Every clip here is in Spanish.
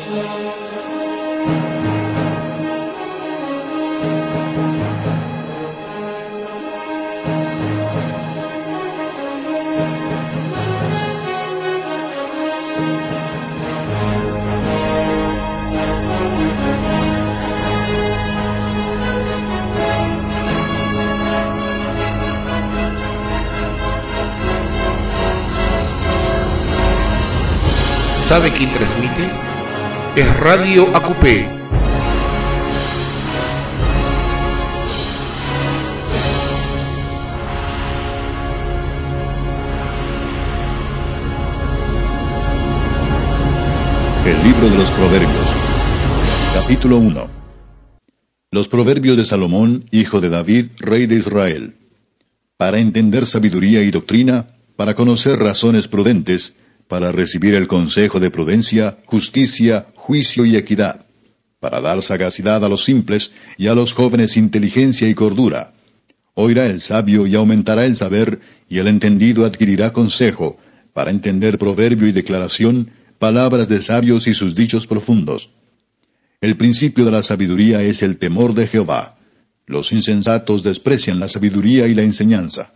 ¿Sabe quién transmite? Es Radio Acupé. El libro de los Proverbios. Capítulo 1. Los Proverbios de Salomón, hijo de David, rey de Israel. Para entender sabiduría y doctrina, para conocer razones prudentes, para recibir el consejo de prudencia, justicia, juicio y equidad, para dar sagacidad a los simples y a los jóvenes inteligencia y cordura. Oirá el sabio y aumentará el saber, y el entendido adquirirá consejo, para entender proverbio y declaración, palabras de sabios y sus dichos profundos. El principio de la sabiduría es el temor de Jehová. Los insensatos desprecian la sabiduría y la enseñanza.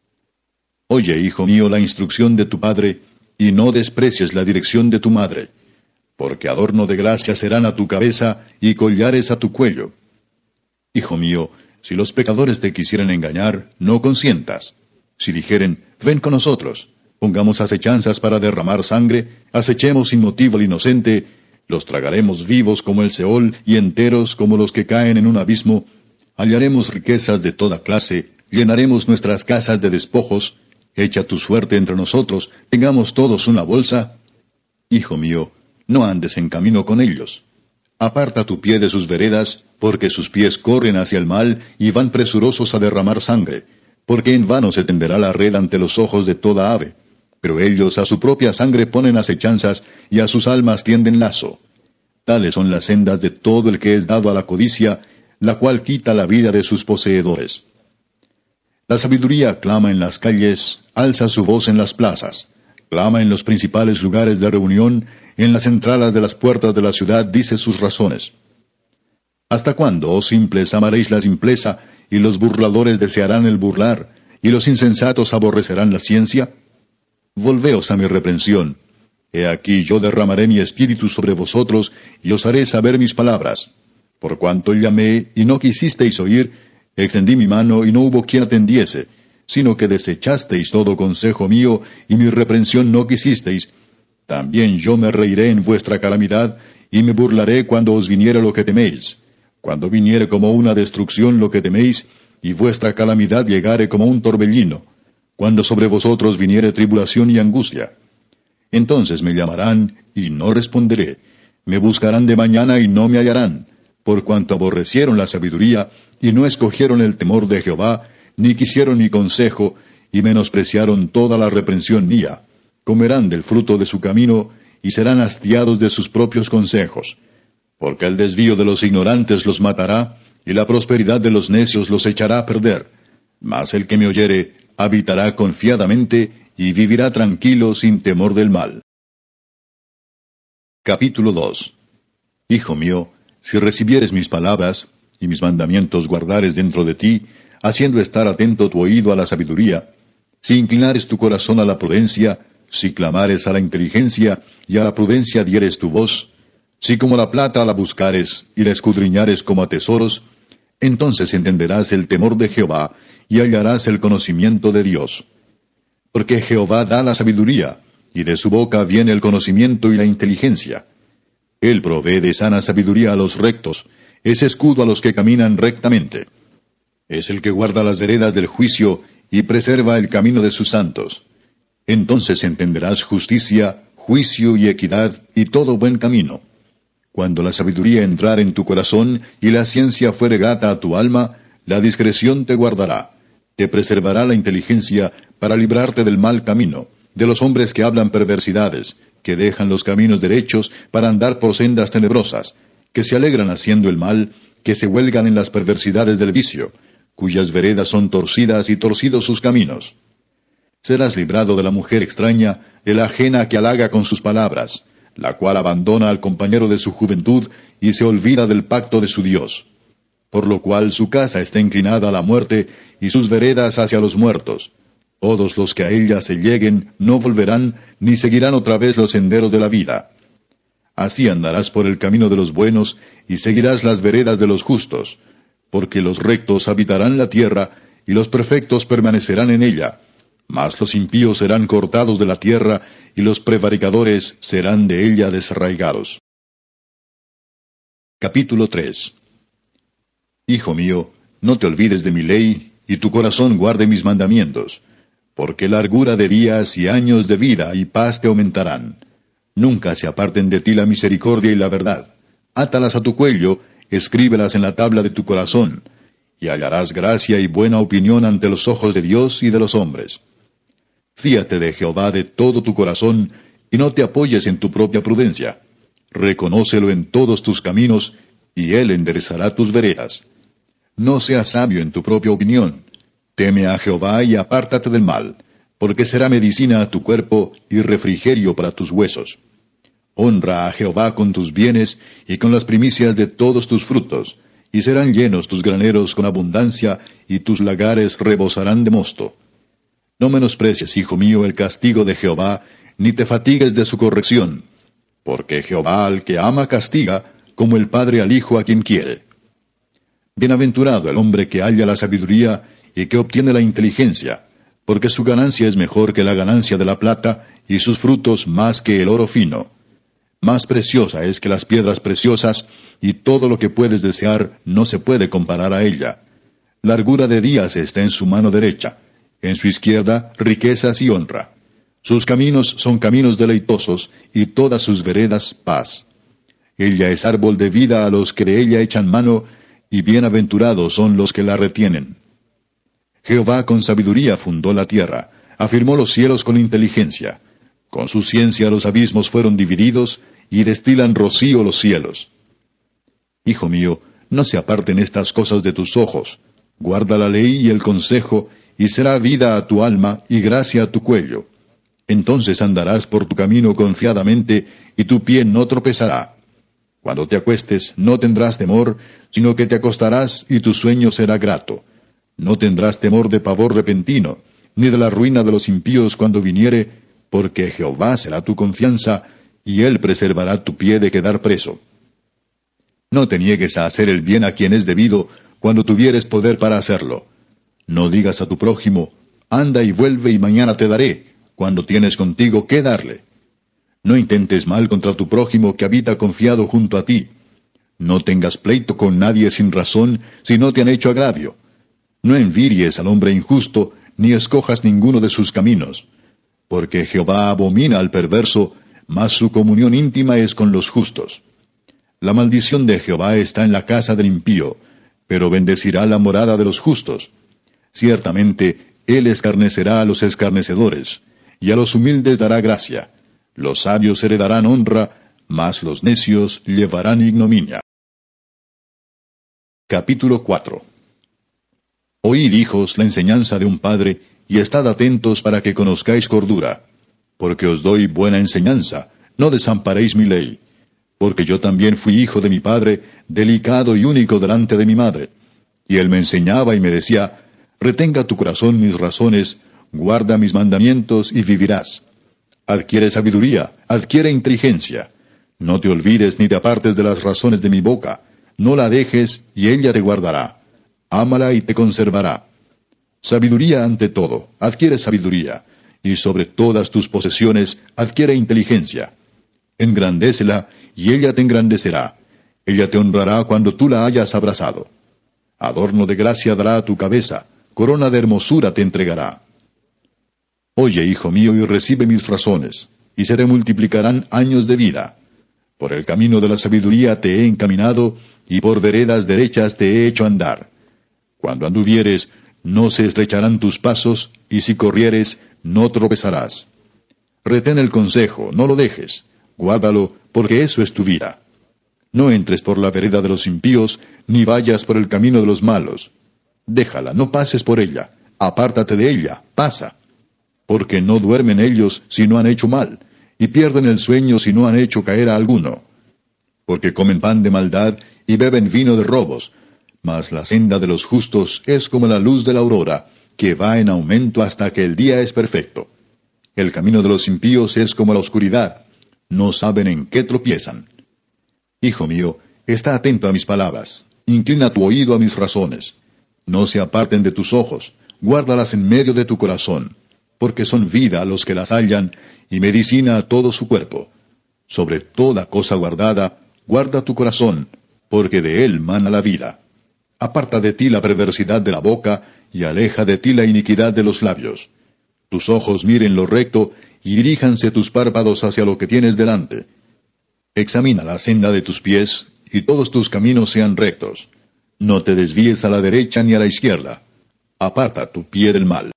Oye, hijo mío, la instrucción de tu padre, y no desprecies la dirección de tu madre, porque adorno de gracia serán a tu cabeza y collares a tu cuello. Hijo mío, si los pecadores te quisieren engañar, no consientas. Si dijeren, ven con nosotros, pongamos acechanzas para derramar sangre, acechemos sin motivo al inocente, los tragaremos vivos como el Seol y enteros como los que caen en un abismo, hallaremos riquezas de toda clase, llenaremos nuestras casas de despojos, echa tu suerte entre nosotros, tengamos todos una bolsa. Hijo mío, no andes en camino con ellos. Aparta tu pie de sus veredas, porque sus pies corren hacia el mal y van presurosos a derramar sangre, porque en vano se tenderá la red ante los ojos de toda ave. Pero ellos a su propia sangre ponen acechanzas y a sus almas tienden lazo. Tales son las sendas de todo el que es dado a la codicia, la cual quita la vida de sus poseedores. La sabiduría clama en las calles, alza su voz en las plazas, clama en los principales lugares de reunión, en las entradas de las puertas de la ciudad dice sus razones. ¿Hasta cuándo, oh simples, amaréis la simpleza, y los burladores desearán el burlar, y los insensatos aborrecerán la ciencia? Volveos a mi reprensión. He aquí yo derramaré mi espíritu sobre vosotros, y os haré saber mis palabras. Por cuanto llamé, y no quisisteis oír, extendí mi mano y no hubo quien atendiese, sino que desechasteis todo consejo mío, y mi reprensión no quisisteis. También yo me reiré en vuestra calamidad, y me burlaré cuando os viniere lo que teméis. Cuando viniere como una destrucción lo que teméis, y vuestra calamidad llegare como un torbellino. Cuando sobre vosotros viniere tribulación y angustia. Entonces me llamarán, y no responderé. Me buscarán de mañana, y no me hallarán. Por cuanto aborrecieron la sabiduría, y no escogieron el temor de Jehová, ni quisieron mi consejo, y menospreciaron toda la reprensión mía. Comerán del fruto de su camino, y serán hastiados de sus propios consejos. Porque el desvío de los ignorantes los matará, y la prosperidad de los necios los echará a perder. Mas el que me oyere, habitará confiadamente, y vivirá tranquilo sin temor del mal. Capítulo 2. Hijo mío, si recibieres mis palabras, y mis mandamientos guardares dentro de ti, haciendo estar atento tu oído a la sabiduría, si inclinares tu corazón a la prudencia, si clamares a la inteligencia, y a la prudencia dieres tu voz, si como la plata la buscares, y la escudriñares como a tesoros, entonces entenderás el temor de Jehová, y hallarás el conocimiento de Dios. Porque Jehová da la sabiduría, y de su boca viene el conocimiento y la inteligencia. Él provee de sana sabiduría a los rectos, es escudo a los que caminan rectamente. Es el que guarda las veredas del juicio, y preserva el camino de sus santos. Entonces entenderás justicia, juicio y equidad, y todo buen camino. Cuando la sabiduría entrare en tu corazón, y la ciencia fuere grata a tu alma, la discreción te guardará. Te preservará la inteligencia para librarte del mal camino, de los hombres que hablan perversidades, que dejan los caminos derechos para andar por sendas tenebrosas, que se alegran haciendo el mal, que se huelgan en las perversidades del vicio, cuyas veredas son torcidas y torcidos sus caminos. Serás librado de la mujer extraña, de la ajena que halaga con sus palabras, la cual abandona al compañero de su juventud y se olvida del pacto de su Dios. Por lo cual su casa está inclinada a la muerte y sus veredas hacia los muertos. Todos los que a ella se lleguen no volverán ni seguirán otra vez los senderos de la vida. Así andarás por el camino de los buenos y seguirás las veredas de los justos, porque los rectos habitarán la tierra y los perfectos permanecerán en ella, mas los impíos serán cortados de la tierra y los prevaricadores serán de ella desarraigados. Capítulo 3. Hijo mío, no te olvides de mi ley, y tu corazón guarde mis mandamientos, porque largura de días y años de vida y paz te aumentarán. Nunca se aparten de ti la misericordia y la verdad. Átalas a tu cuello, escríbelas en la tabla de tu corazón, y hallarás gracia y buena opinión ante los ojos de Dios y de los hombres. Fíate de Jehová de todo tu corazón, y no te apoyes en tu propia prudencia. Reconócelo en todos tus caminos, y Él enderezará tus veredas. No seas sabio en tu propia opinión. Teme a Jehová y apártate del mal, porque será medicina a tu cuerpo y refrigerio para tus huesos. Honra a Jehová con tus bienes y con las primicias de todos tus frutos, y serán llenos tus graneros con abundancia, y tus lagares rebosarán de mosto. No menosprecies, hijo mío, el castigo de Jehová, ni te fatigues de su corrección, porque Jehová al que ama castiga, como el padre al hijo a quien quiere. Bienaventurado el hombre que halla la sabiduría y que obtiene la inteligencia, porque su ganancia es mejor que la ganancia de la plata, y sus frutos más que el oro fino. Más preciosa es que las piedras preciosas, y todo lo que puedes desear no se puede comparar a ella. Largura de días está en su mano derecha, en su izquierda riquezas y honra. Sus caminos son caminos deleitosos, y todas sus veredas paz. Ella es árbol de vida a los que de ella echan mano, y bienaventurados son los que la retienen. Jehová con sabiduría fundó la tierra, afirmó los cielos con inteligencia. Con su ciencia los abismos fueron divididos, y destilan rocío los cielos. Hijo mío, no se aparten estas cosas de tus ojos. Guarda la ley y el consejo, y será vida a tu alma y gracia a tu cuello. Entonces andarás por tu camino confiadamente, y tu pie no tropezará. Cuando te acuestes, no tendrás temor, sino que te acostarás, y tu sueño será grato. No tendrás temor de pavor repentino, ni de la ruina de los impíos cuando viniere, porque Jehová será tu confianza, y Él preservará tu pie de quedar preso. No te niegues a hacer el bien a quien es debido, cuando tuvieres poder para hacerlo. No digas a tu prójimo, anda y vuelve y mañana te daré, cuando tienes contigo qué darle. No intentes mal contra tu prójimo que habita confiado junto a ti. No tengas pleito con nadie sin razón, si no te han hecho agravio. No envidies al hombre injusto, ni escojas ninguno de sus caminos. Porque Jehová abomina al perverso, mas su comunión íntima es con los justos. La maldición de Jehová está en la casa del impío, pero bendecirá la morada de los justos. Ciertamente, Él escarnecerá a los escarnecedores, y a los humildes dará gracia. Los sabios heredarán honra, mas los necios llevarán ignominia. Capítulo 4. Oíd, hijos, la enseñanza de un padre, y estad atentos para que conozcáis cordura. Porque os doy buena enseñanza, no desamparéis mi ley. Porque yo también fui hijo de mi padre, delicado y único delante de mi madre. Y él me enseñaba y me decía, retenga tu corazón mis razones, guarda mis mandamientos y vivirás. Adquiere sabiduría, adquiere inteligencia. No te olvides ni te apartes de las razones de mi boca. No la dejes, y ella te guardará. Ámala y te conservará. Sabiduría ante todo, adquiere sabiduría, y sobre todas tus posesiones adquiere inteligencia. Engrandécela, y ella te engrandecerá. Ella te honrará cuando tú la hayas abrazado. Adorno de gracia dará a tu cabeza, corona de hermosura te entregará. Oye, hijo mío, y recibe mis razones, y se te multiplicarán años de vida. Por el camino de la sabiduría te he encaminado, y por veredas derechas te he hecho andar. Cuando anduvieres, no se estrecharán tus pasos, y si corrieres, no tropezarás. Retén el consejo, no lo dejes, guárdalo, porque eso es tu vida. No entres por la vereda de los impíos, ni vayas por el camino de los malos. Déjala, no pases por ella, apártate de ella, pasa. Porque no duermen ellos si no han hecho mal, y pierden el sueño si no han hecho caer a alguno. Porque comen pan de maldad y beben vino de robos, mas la senda de los justos es como la luz de la aurora, que va en aumento hasta que el día es perfecto. El camino de los impíos es como la oscuridad, no saben en qué tropiezan. Hijo mío, está atento a mis palabras, inclina tu oído a mis razones. No se aparten de tus ojos, guárdalas en medio de tu corazón, porque son vida a los que las hallan, y medicina a todo su cuerpo. Sobre toda cosa guardada, guarda tu corazón, porque de él mana la vida. Aparta de ti la perversidad de la boca, y aleja de ti la iniquidad de los labios. Tus ojos miren lo recto, y diríjanse tus párpados hacia lo que tienes delante. Examina la senda de tus pies, y todos tus caminos sean rectos. No te desvíes a la derecha ni a la izquierda. Aparta tu pie del mal.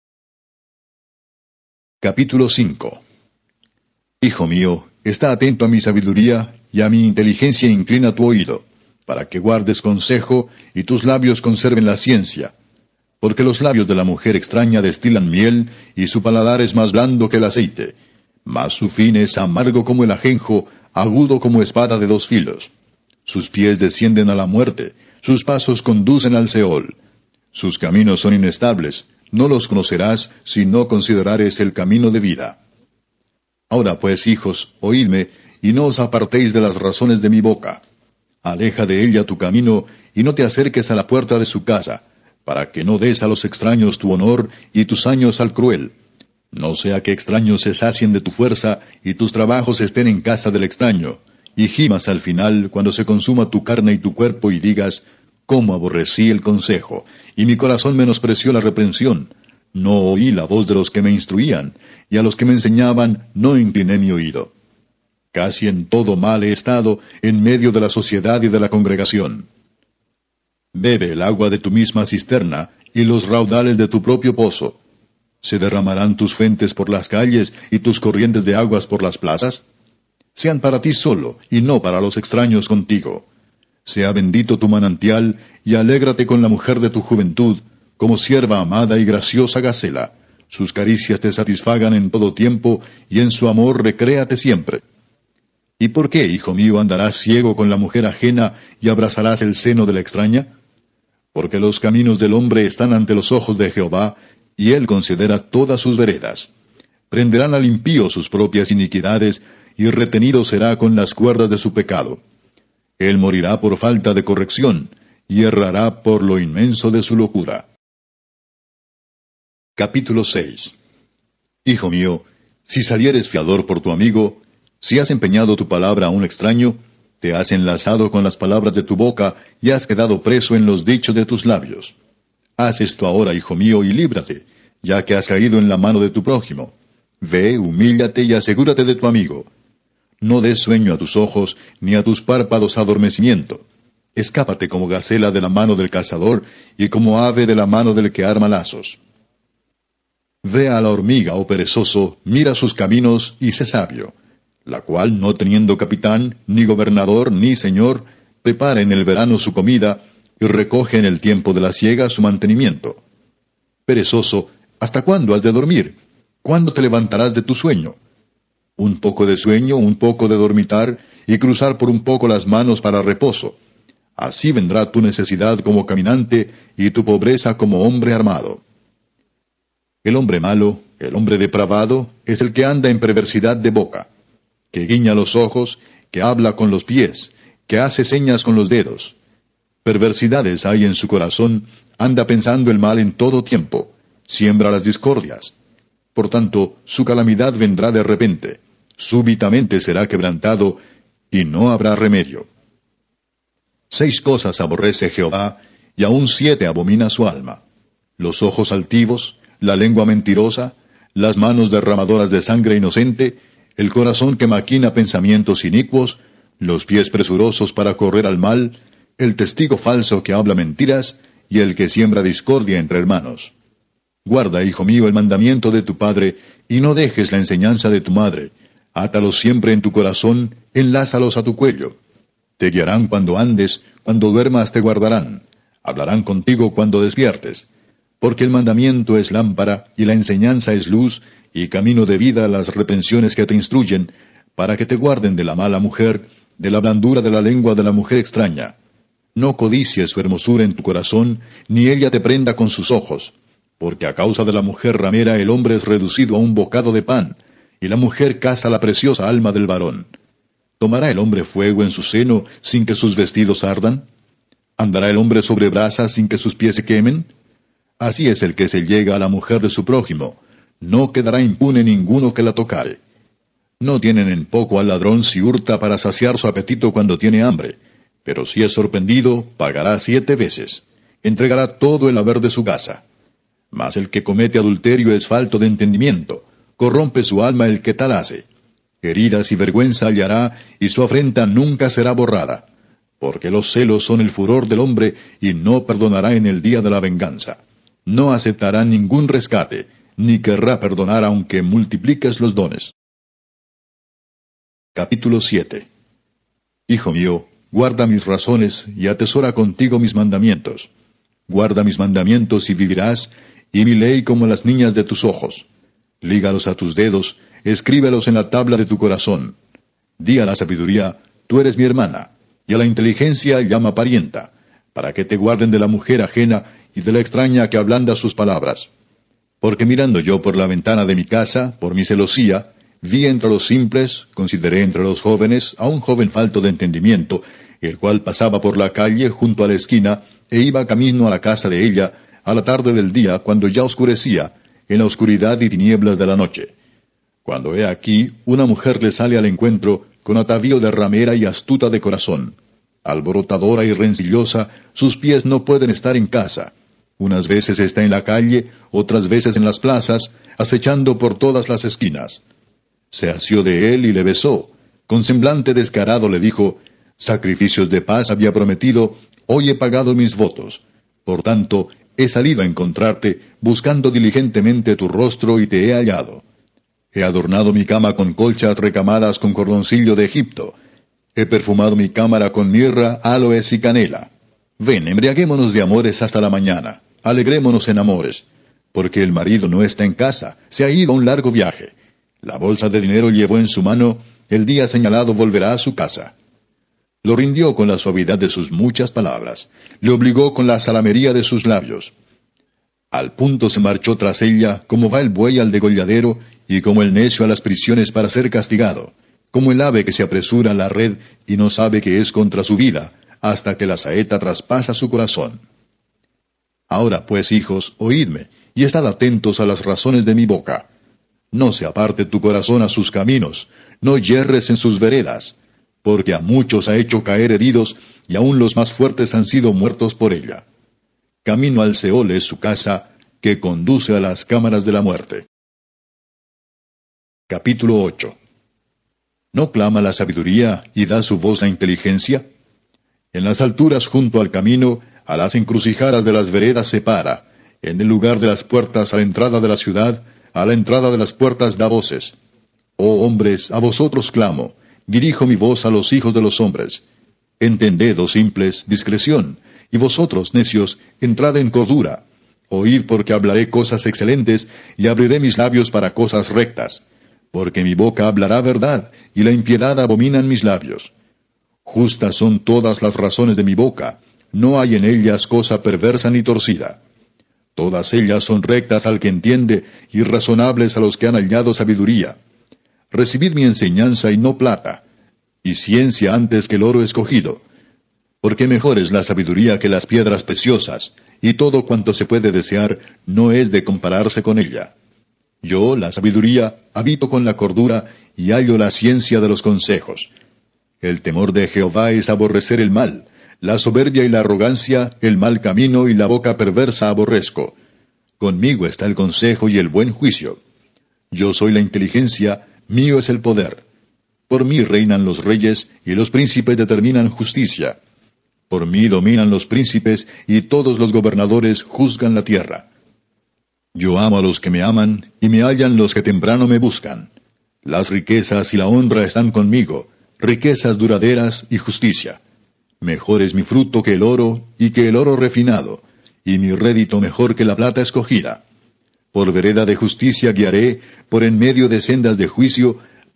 Capítulo 5. Hijo mío, está atento a mi sabiduría, y a mi inteligencia inclina tu oído, para que guardes consejo, y tus labios conserven la ciencia. Porque los labios de la mujer extraña destilan miel, y su paladar es más blando que el aceite. Mas su fin es amargo como el ajenjo, agudo como espada de dos filos. Sus pies descienden a la muerte, sus pasos conducen al Seol. Sus caminos son inestables, no los conocerás si no considerares el camino de vida. Ahora pues, hijos, oídme, y no os apartéis de las razones de mi boca. Aleja de ella tu camino, y no te acerques a la puerta de su casa, para que no des a los extraños tu honor, y tus años al cruel. No sea que extraños se sacien de tu fuerza, y tus trabajos estén en casa del extraño, y gimas al final, cuando se consuma tu carne y tu cuerpo, y digas, cómo aborrecí el consejo, y mi corazón menospreció la reprensión. No oí la voz de los que me instruían, y a los que me enseñaban no incliné mi oído. Casi en todo mal he estado, en medio de la sociedad y de la congregación. Bebe el agua de tu misma cisterna, y los raudales de tu propio pozo. ¿Se derramarán tus fuentes por las calles, y tus corrientes de aguas por las plazas? Sean para ti solo, y no para los extraños contigo. Sea bendito tu manantial, y alégrate con la mujer de tu juventud, como sierva amada y graciosa gacela. Sus caricias te satisfagan en todo tiempo, y en su amor recréate siempre. ¿Y por qué, hijo mío, andarás ciego con la mujer ajena, y abrazarás el seno de la extraña? Porque los caminos del hombre están ante los ojos de Jehová, y él considera todas sus veredas. Prenderán al impío sus propias iniquidades, y retenido será con las cuerdas de su pecado. Él morirá por falta de corrección, y errará por lo inmenso de su locura. Capítulo 6. Hijo mío, si salieres fiador por tu amigo, si has empeñado tu palabra a un extraño, te has enlazado con las palabras de tu boca, y has quedado preso en los dichos de tus labios. Haz esto ahora, hijo mío, y líbrate, ya que has caído en la mano de tu prójimo. Ve, humíllate y asegúrate de tu amigo. No des sueño a tus ojos, ni a tus párpados adormecimiento. Escápate como gacela de la mano del cazador, y como ave de la mano del que arma lazos. Ve a la hormiga, oh perezoso, mira sus caminos, y sé sabio, la cual, no teniendo capitán, ni gobernador, ni señor, prepara en el verano su comida, y recoge en el tiempo de la siega su mantenimiento. Perezoso, ¿hasta cuándo has de dormir? ¿Cuándo te levantarás de tu sueño? Un poco de sueño, un poco de dormitar, y cruzar por un poco las manos para reposo. Así vendrá tu necesidad como caminante, y tu pobreza como hombre armado. El hombre malo, el hombre depravado, es el que anda en perversidad de boca, que guiña los ojos, que habla con los pies, que hace señas con los dedos. Perversidades hay en su corazón, anda pensando el mal en todo tiempo, siembra las discordias. Por tanto, su calamidad vendrá de repente, súbitamente será quebrantado, y no habrá remedio. 6 cosas aborrece Jehová, y aun 7 abomina su alma: los ojos altivos, la lengua mentirosa, las manos derramadoras de sangre inocente, el corazón que maquina pensamientos inicuos, los pies presurosos para correr al mal, el testigo falso que habla mentiras, y el que siembra discordia entre hermanos. Guarda, hijo mío, el mandamiento de tu padre, y no dejes la enseñanza de tu madre. Átalos siempre en tu corazón, enlázalos a tu cuello. Te guiarán cuando andes, cuando duermas te guardarán. Hablarán contigo cuando despiertes. Porque el mandamiento es lámpara, y la enseñanza es luz, y camino de vida las reprensiones que te instruyen, para que te guarden de la mala mujer, de la blandura de la lengua de la mujer extraña. No codicies su hermosura en tu corazón, ni ella te prenda con sus ojos, porque a causa de la mujer ramera el hombre es reducido a un bocado de pan, y la mujer caza la preciosa alma del varón. ¿Tomará el hombre fuego en su seno sin que sus vestidos ardan? ¿Andará el hombre sobre brasas sin que sus pies se quemen? Así es el que se llega a la mujer de su prójimo, no quedará impune ninguno que la tocare. No tienen en poco al ladrón si hurta para saciar su apetito cuando tiene hambre, pero si es sorprendido, pagará 7 veces. Entregará todo el haber de su casa. Mas el que comete adulterio es falto de entendimiento, corrompe su alma el que tal hace. Heridas y vergüenza hallará, y su afrenta nunca será borrada. Porque los celos son el furor del hombre, y no perdonará en el día de la venganza. No aceptará ningún rescate, ni querrá perdonar aunque multipliques los dones. Capítulo 7. Hijo mío, guarda mis razones, y atesora contigo mis mandamientos. Guarda mis mandamientos y vivirás, y mi ley como las niñas de tus ojos. Lígalos a tus dedos, escríbelos en la tabla de tu corazón. Di a la sabiduría, tú eres mi hermana, y a la inteligencia llama parienta, para que te guarden de la mujer ajena y de la extraña que ablanda sus palabras. Porque mirando yo por la ventana de mi casa, por mi celosía, vi entre los simples, consideré entre los jóvenes, a un joven falto de entendimiento, el cual pasaba por la calle junto a la esquina, e iba camino a la casa de ella, a la tarde del día, cuando ya oscurecía, en la oscuridad y tinieblas de la noche. Cuando he aquí, una mujer le sale al encuentro, con atavío de ramera y astuta de corazón. Alborotadora y rencillosa, sus pies no pueden estar en casa. Unas veces está en la calle, otras veces en las plazas, acechando por todas las esquinas. Se asió de él y le besó. Con semblante descarado le dijo, sacrificios de paz había prometido, hoy he pagado mis votos. Por tanto, he salido a encontrarte, buscando diligentemente tu rostro y te he hallado. He adornado mi cama con colchas recamadas con cordoncillo de Egipto. He perfumado mi cámara con mirra, aloes y canela. Ven, embriaguémonos de amores hasta la mañana. Alegrémonos en amores. Porque el marido no está en casa, se ha ido a un largo viaje. La bolsa de dinero llevó en su mano, el día señalado volverá a su casa. Lo rindió con la suavidad de sus muchas palabras, le obligó con la salamería de sus labios. Al punto se marchó tras ella, como va el buey al degolladero, y como el necio a las prisiones para ser castigado, como el ave que se apresura a la red y no sabe que es contra su vida, hasta que la saeta traspasa su corazón. Ahora pues, hijos, oídme, y estad atentos a las razones de mi boca. No se aparte tu corazón a sus caminos, no yerres en sus veredas, porque a muchos ha hecho caer heridos, y aun los más fuertes han sido muertos por ella. Camino al Seol es su casa, que conduce a las cámaras de la muerte. Capítulo 8. ¿No clama la sabiduría y da su voz la inteligencia? En las alturas junto al camino, a las encrucijadas de las veredas se para, en el lugar de las puertas a la entrada de la ciudad, a la entrada de las puertas da voces. Oh hombres, a vosotros clamo, dirijo mi voz a los hijos de los hombres. Entended, oh simples, discreción, y vosotros, necios, entrad en cordura. Oíd porque hablaré cosas excelentes, y abriré mis labios para cosas rectas. Porque mi boca hablará verdad, y la impiedad abominan mis labios. Justas son todas las razones de mi boca, no hay en ellas cosa perversa ni torcida. Todas ellas son rectas al que entiende, y razonables a los que han hallado sabiduría. Recibid mi enseñanza y no plata, y ciencia antes que el oro escogido. Porque mejor es la sabiduría que las piedras preciosas, y todo cuanto se puede desear no es de compararse con ella. Yo, la sabiduría, habito con la cordura, y hallo la ciencia de los consejos. El temor de Jehová es aborrecer el mal, la soberbia y la arrogancia, el mal camino y la boca perversa aborrezco. Conmigo está el consejo y el buen juicio. Yo soy la inteligencia, mío es el poder. Por mí reinan los reyes, y los príncipes determinan justicia. Por mí dominan los príncipes, y todos los gobernadores juzgan la tierra. Yo amo a los que me aman, y me hallan los que temprano me buscan. Las riquezas y la honra están conmigo, riquezas duraderas y justicia. Mejor es mi fruto que el oro, y que el oro refinado, y mi rédito mejor que la plata escogida. Por vereda de justicia guiaré, por en medio de sendas de juicio,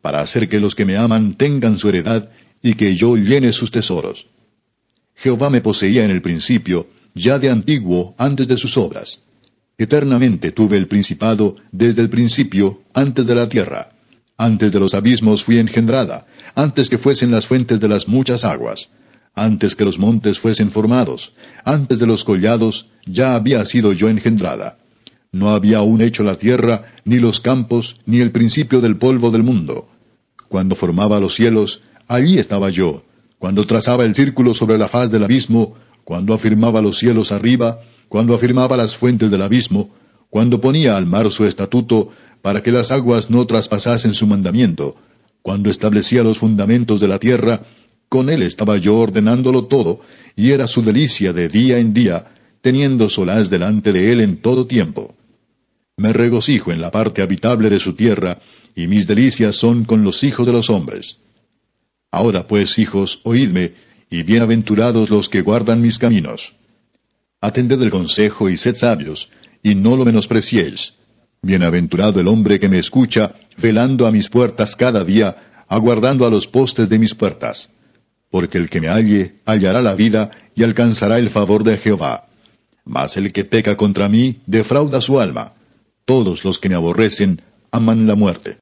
para hacer que los que me aman tengan su heredad, y que yo llene sus tesoros. Jehová me poseía en el principio, ya de antiguo, antes de sus obras. Eternamente tuve el principado desde el principio, antes de la tierra. Antes de los abismos fui engendrada, antes que fuesen las fuentes de las muchas aguas. Antes que los montes fuesen formados, antes de los collados, ya había sido yo engendrada. No había aún hecho la tierra, ni los campos, ni el principio del polvo del mundo. Cuando formaba los cielos, allí estaba yo. Cuando trazaba el círculo sobre la faz del abismo, cuando afirmaba los cielos arriba, cuando afirmaba las fuentes del abismo, cuando ponía al mar su estatuto, para que las aguas no traspasasen su mandamiento, cuando establecía los fundamentos de la tierra, con él estaba yo ordenándolo todo, y era su delicia de día en día, teniendo solaz delante de él en todo tiempo. Me regocijo en la parte habitable de su tierra, y mis delicias son con los hijos de los hombres. Ahora pues, hijos, oídme, y bienaventurados los que guardan mis caminos. Atended el consejo y sed sabios, y no lo menospreciéis. Bienaventurado el hombre que me escucha, velando a mis puertas cada día, aguardando a los postes de mis puertas. Porque el que me halle, hallará la vida, y alcanzará el favor de Jehová. Mas el que peca contra mí, defrauda su alma. Todos los que me aborrecen, aman la muerte.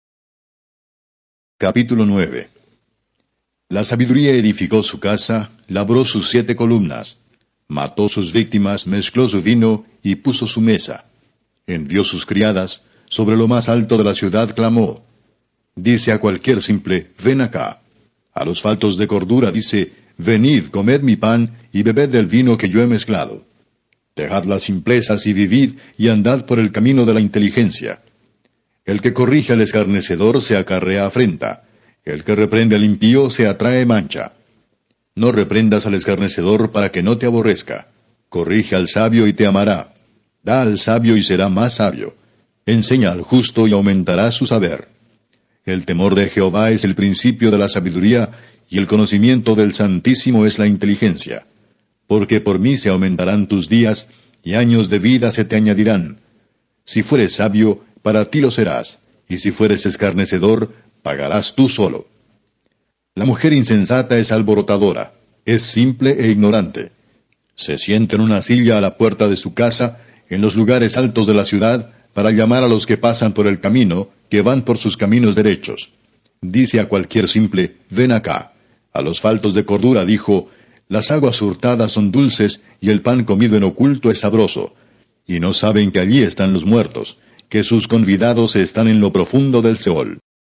Capítulo 9. La sabiduría edificó su casa, labró sus 7 columnas. Mató sus víctimas, mezcló su vino, y puso su mesa. Envió sus criadas, sobre lo más alto de la ciudad clamó. Dice a cualquier simple, ven acá. A los faltos de cordura dice, venid, comed mi pan, y bebed del vino que yo he mezclado. Dejad las simplezas y vivid, y andad por el camino de la inteligencia. El que corrige al escarnecedor se acarrea afrenta. El que reprende al impío se atrae mancha. No reprendas al escarnecedor para que no te aborrezca. Corrige al sabio y te amará. Da al sabio y será más sabio. Enseña al justo y aumentará su saber. El temor de Jehová es el principio de la sabiduría, y el conocimiento del Santísimo es la inteligencia. Porque por mí se aumentarán tus días, y años de vida se te añadirán. Si fueres sabio, para ti lo serás, y si fueres escarnecedor, pagarás tú solo. La mujer insensata es alborotadora, es simple e ignorante. Se sienta en una silla a la puerta de su casa, en los lugares altos de la ciudad, para llamar a los que pasan por el camino, que van por sus caminos derechos. Dice a cualquier simple, ven acá. A los faltos de cordura dijo, las aguas hurtadas son dulces, y el pan comido en oculto es sabroso. Y no saben que allí están los muertos, que sus convidados están en lo profundo del Seol.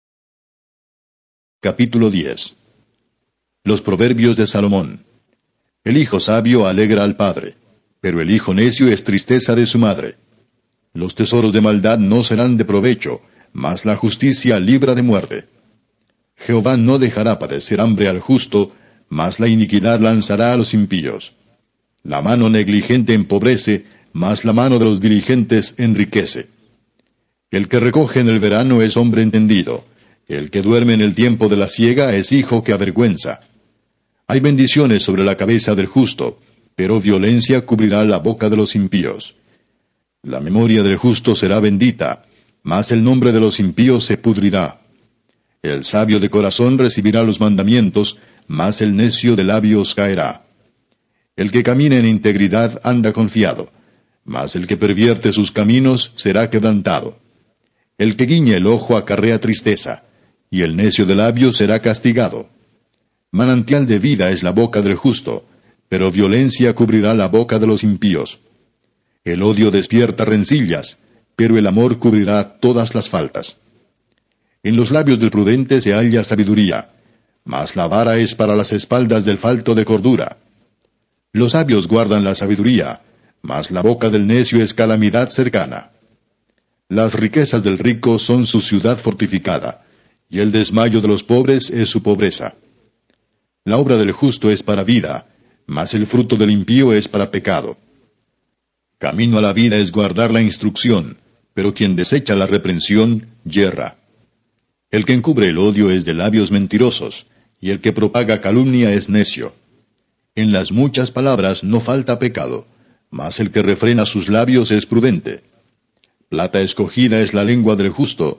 Capítulo 10. Los proverbios de Salomón. El hijo sabio alegra al padre, pero el hijo necio es tristeza de su madre. Los tesoros de maldad no serán de provecho, mas la justicia libra de muerte. Jehová no dejará padecer hambre al justo, mas la iniquidad lanzará a los impíos. La mano negligente empobrece, mas la mano de los diligentes enriquece. El que recoge en el verano es hombre entendido. El que duerme en el tiempo de la siega es hijo que avergüenza. Hay bendiciones sobre la cabeza del justo, pero violencia cubrirá la boca de los impíos. La memoria del justo será bendita, mas el nombre de los impíos se pudrirá. El sabio de corazón recibirá los mandamientos, mas el necio de labios caerá. El que camina en integridad anda confiado, mas el que pervierte sus caminos será quebrantado. El que guiñe el ojo acarrea tristeza, y el necio de labios será castigado. Manantial de vida es la boca del justo, pero violencia cubrirá la boca de los impíos. El odio despierta rencillas, pero el amor cubrirá todas las faltas. En los labios del prudente se halla sabiduría, mas la vara es para las espaldas del falto de cordura. Los sabios guardan la sabiduría, mas la boca del necio es calamidad cercana. Las riquezas del rico son su ciudad fortificada, y el desmayo de los pobres es su pobreza. La obra del justo es para vida, mas el fruto del impío es para pecado. Camino a la vida es guardar la instrucción, pero quien desecha la reprensión, yerra. El que encubre el odio es de labios mentirosos, y el que propaga calumnia es necio. En las muchas palabras no falta pecado, mas el que refrena sus labios es prudente. Plata escogida es la lengua del justo,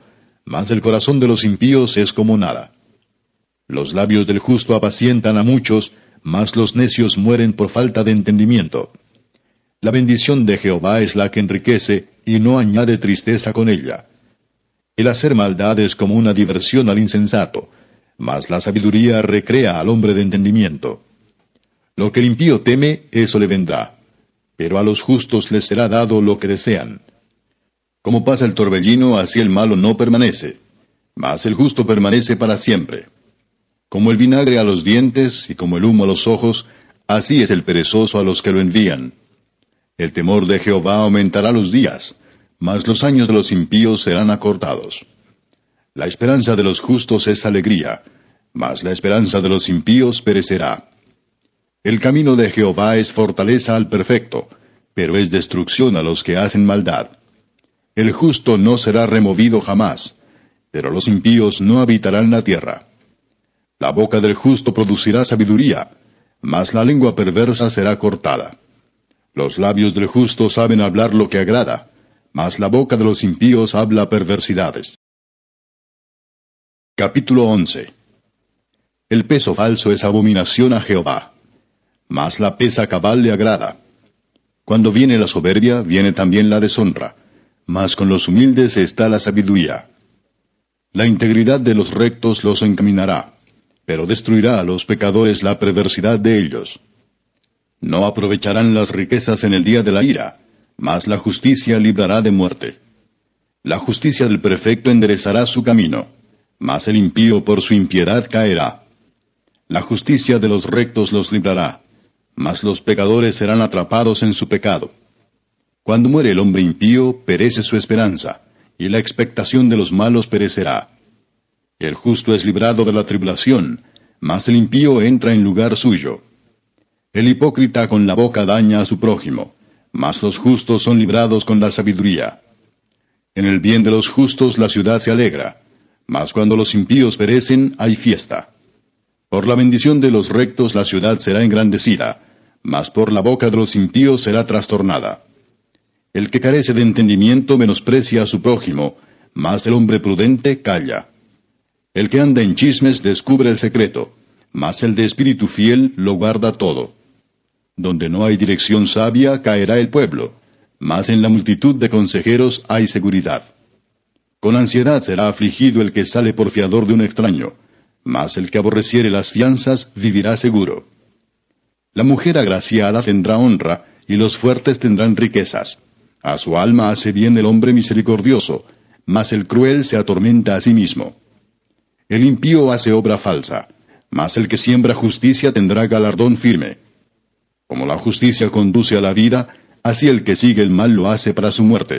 mas el corazón de los impíos es como nada. Los labios del justo apacientan a muchos, mas los necios mueren por falta de entendimiento. La bendición de Jehová es la que enriquece, y no añade tristeza con ella. El hacer maldad es como una diversión al insensato, mas la sabiduría recrea al hombre de entendimiento. Lo que el impío teme, eso le vendrá, pero a los justos les será dado lo que desean. Como pasa el torbellino, así el malo no permanece, mas el justo permanece para siempre. Como el vinagre a los dientes y como el humo a los ojos, así es el perezoso a los que lo envían. El temor de Jehová aumentará los días, mas los años de los impíos serán acortados. La esperanza de los justos es alegría, mas la esperanza de los impíos perecerá. El camino de Jehová es fortaleza al perfecto, pero es destrucción a los que hacen maldad. El justo no será removido jamás, pero los impíos no habitarán la tierra. La boca del justo producirá sabiduría, mas la lengua perversa será cortada. Los labios del justo saben hablar lo que agrada, mas la boca de los impíos habla perversidades. Capítulo 11. El peso falso es abominación a Jehová, mas la pesa cabal le agrada. Cuando viene la soberbia, viene también la deshonra, mas con los humildes está la sabiduría. La integridad de los rectos los encaminará, pero destruirá a los pecadores la perversidad de ellos. No aprovecharán las riquezas en el día de la ira, mas la justicia librará de muerte. La justicia del perfecto enderezará su camino, mas el impío por su impiedad caerá. La justicia de los rectos los librará, mas los pecadores serán atrapados en su pecado. Cuando muere el hombre impío, perece su esperanza, y la expectación de los malos perecerá. El justo es librado de la tribulación, mas el impío entra en lugar suyo. El hipócrita con la boca daña a su prójimo, mas los justos son librados con la sabiduría. En el bien de los justos la ciudad se alegra, mas cuando los impíos perecen hay fiesta. Por la bendición de los rectos la ciudad será engrandecida, mas por la boca de los impíos será trastornada. El que carece de entendimiento menosprecia a su prójimo, mas el hombre prudente calla. El que anda en chismes descubre el secreto, mas el de espíritu fiel lo guarda todo. Donde no hay dirección sabia caerá el pueblo, mas en la multitud de consejeros hay seguridad. Con ansiedad será afligido el que sale por fiador de un extraño, mas el que aborreciere las fianzas vivirá seguro. La mujer agraciada tendrá honra, y los fuertes tendrán riquezas. A su alma hace bien el hombre misericordioso, mas el cruel se atormenta a sí mismo. El impío hace obra falsa, mas el que siembra justicia tendrá galardón firme. Como la justicia conduce a la vida, así el que sigue el mal lo hace para su muerte.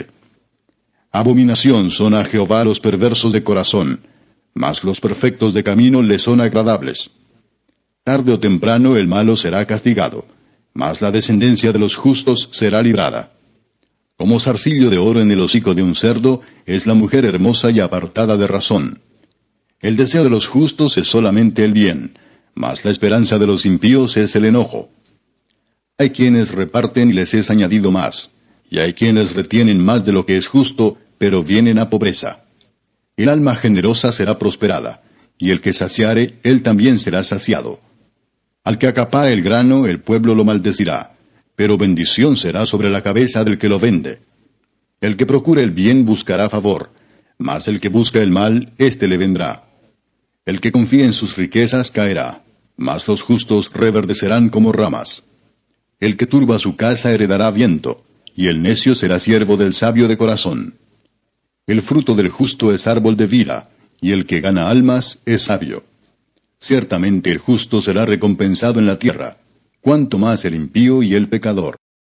Abominación son a Jehová los perversos de corazón, mas los perfectos de camino le son agradables. Tarde o temprano el malo será castigado, mas la descendencia de los justos será librada. Como zarcillo de oro en el hocico de un cerdo, es la mujer hermosa y apartada de razón. El deseo de los justos es solamente el bien, mas la esperanza de los impíos es el enojo. Hay quienes reparten y les es añadido más, y hay quienes retienen más de lo que es justo, pero vienen a pobreza. El alma generosa será prosperada, y el que saciare, él también será saciado. Al que acapara el grano, el pueblo lo maldecirá, pero bendición será sobre la cabeza del que lo vende. El que procura el bien buscará favor, mas el que busca el mal, éste le vendrá. El que confía en sus riquezas caerá, mas los justos reverdecerán como ramas. El que turba su casa heredará viento, y el necio será siervo del sabio de corazón. El fruto del justo es árbol de vida, y el que gana almas es sabio. Ciertamente el justo será recompensado en la tierra, cuanto más el impío y el pecador.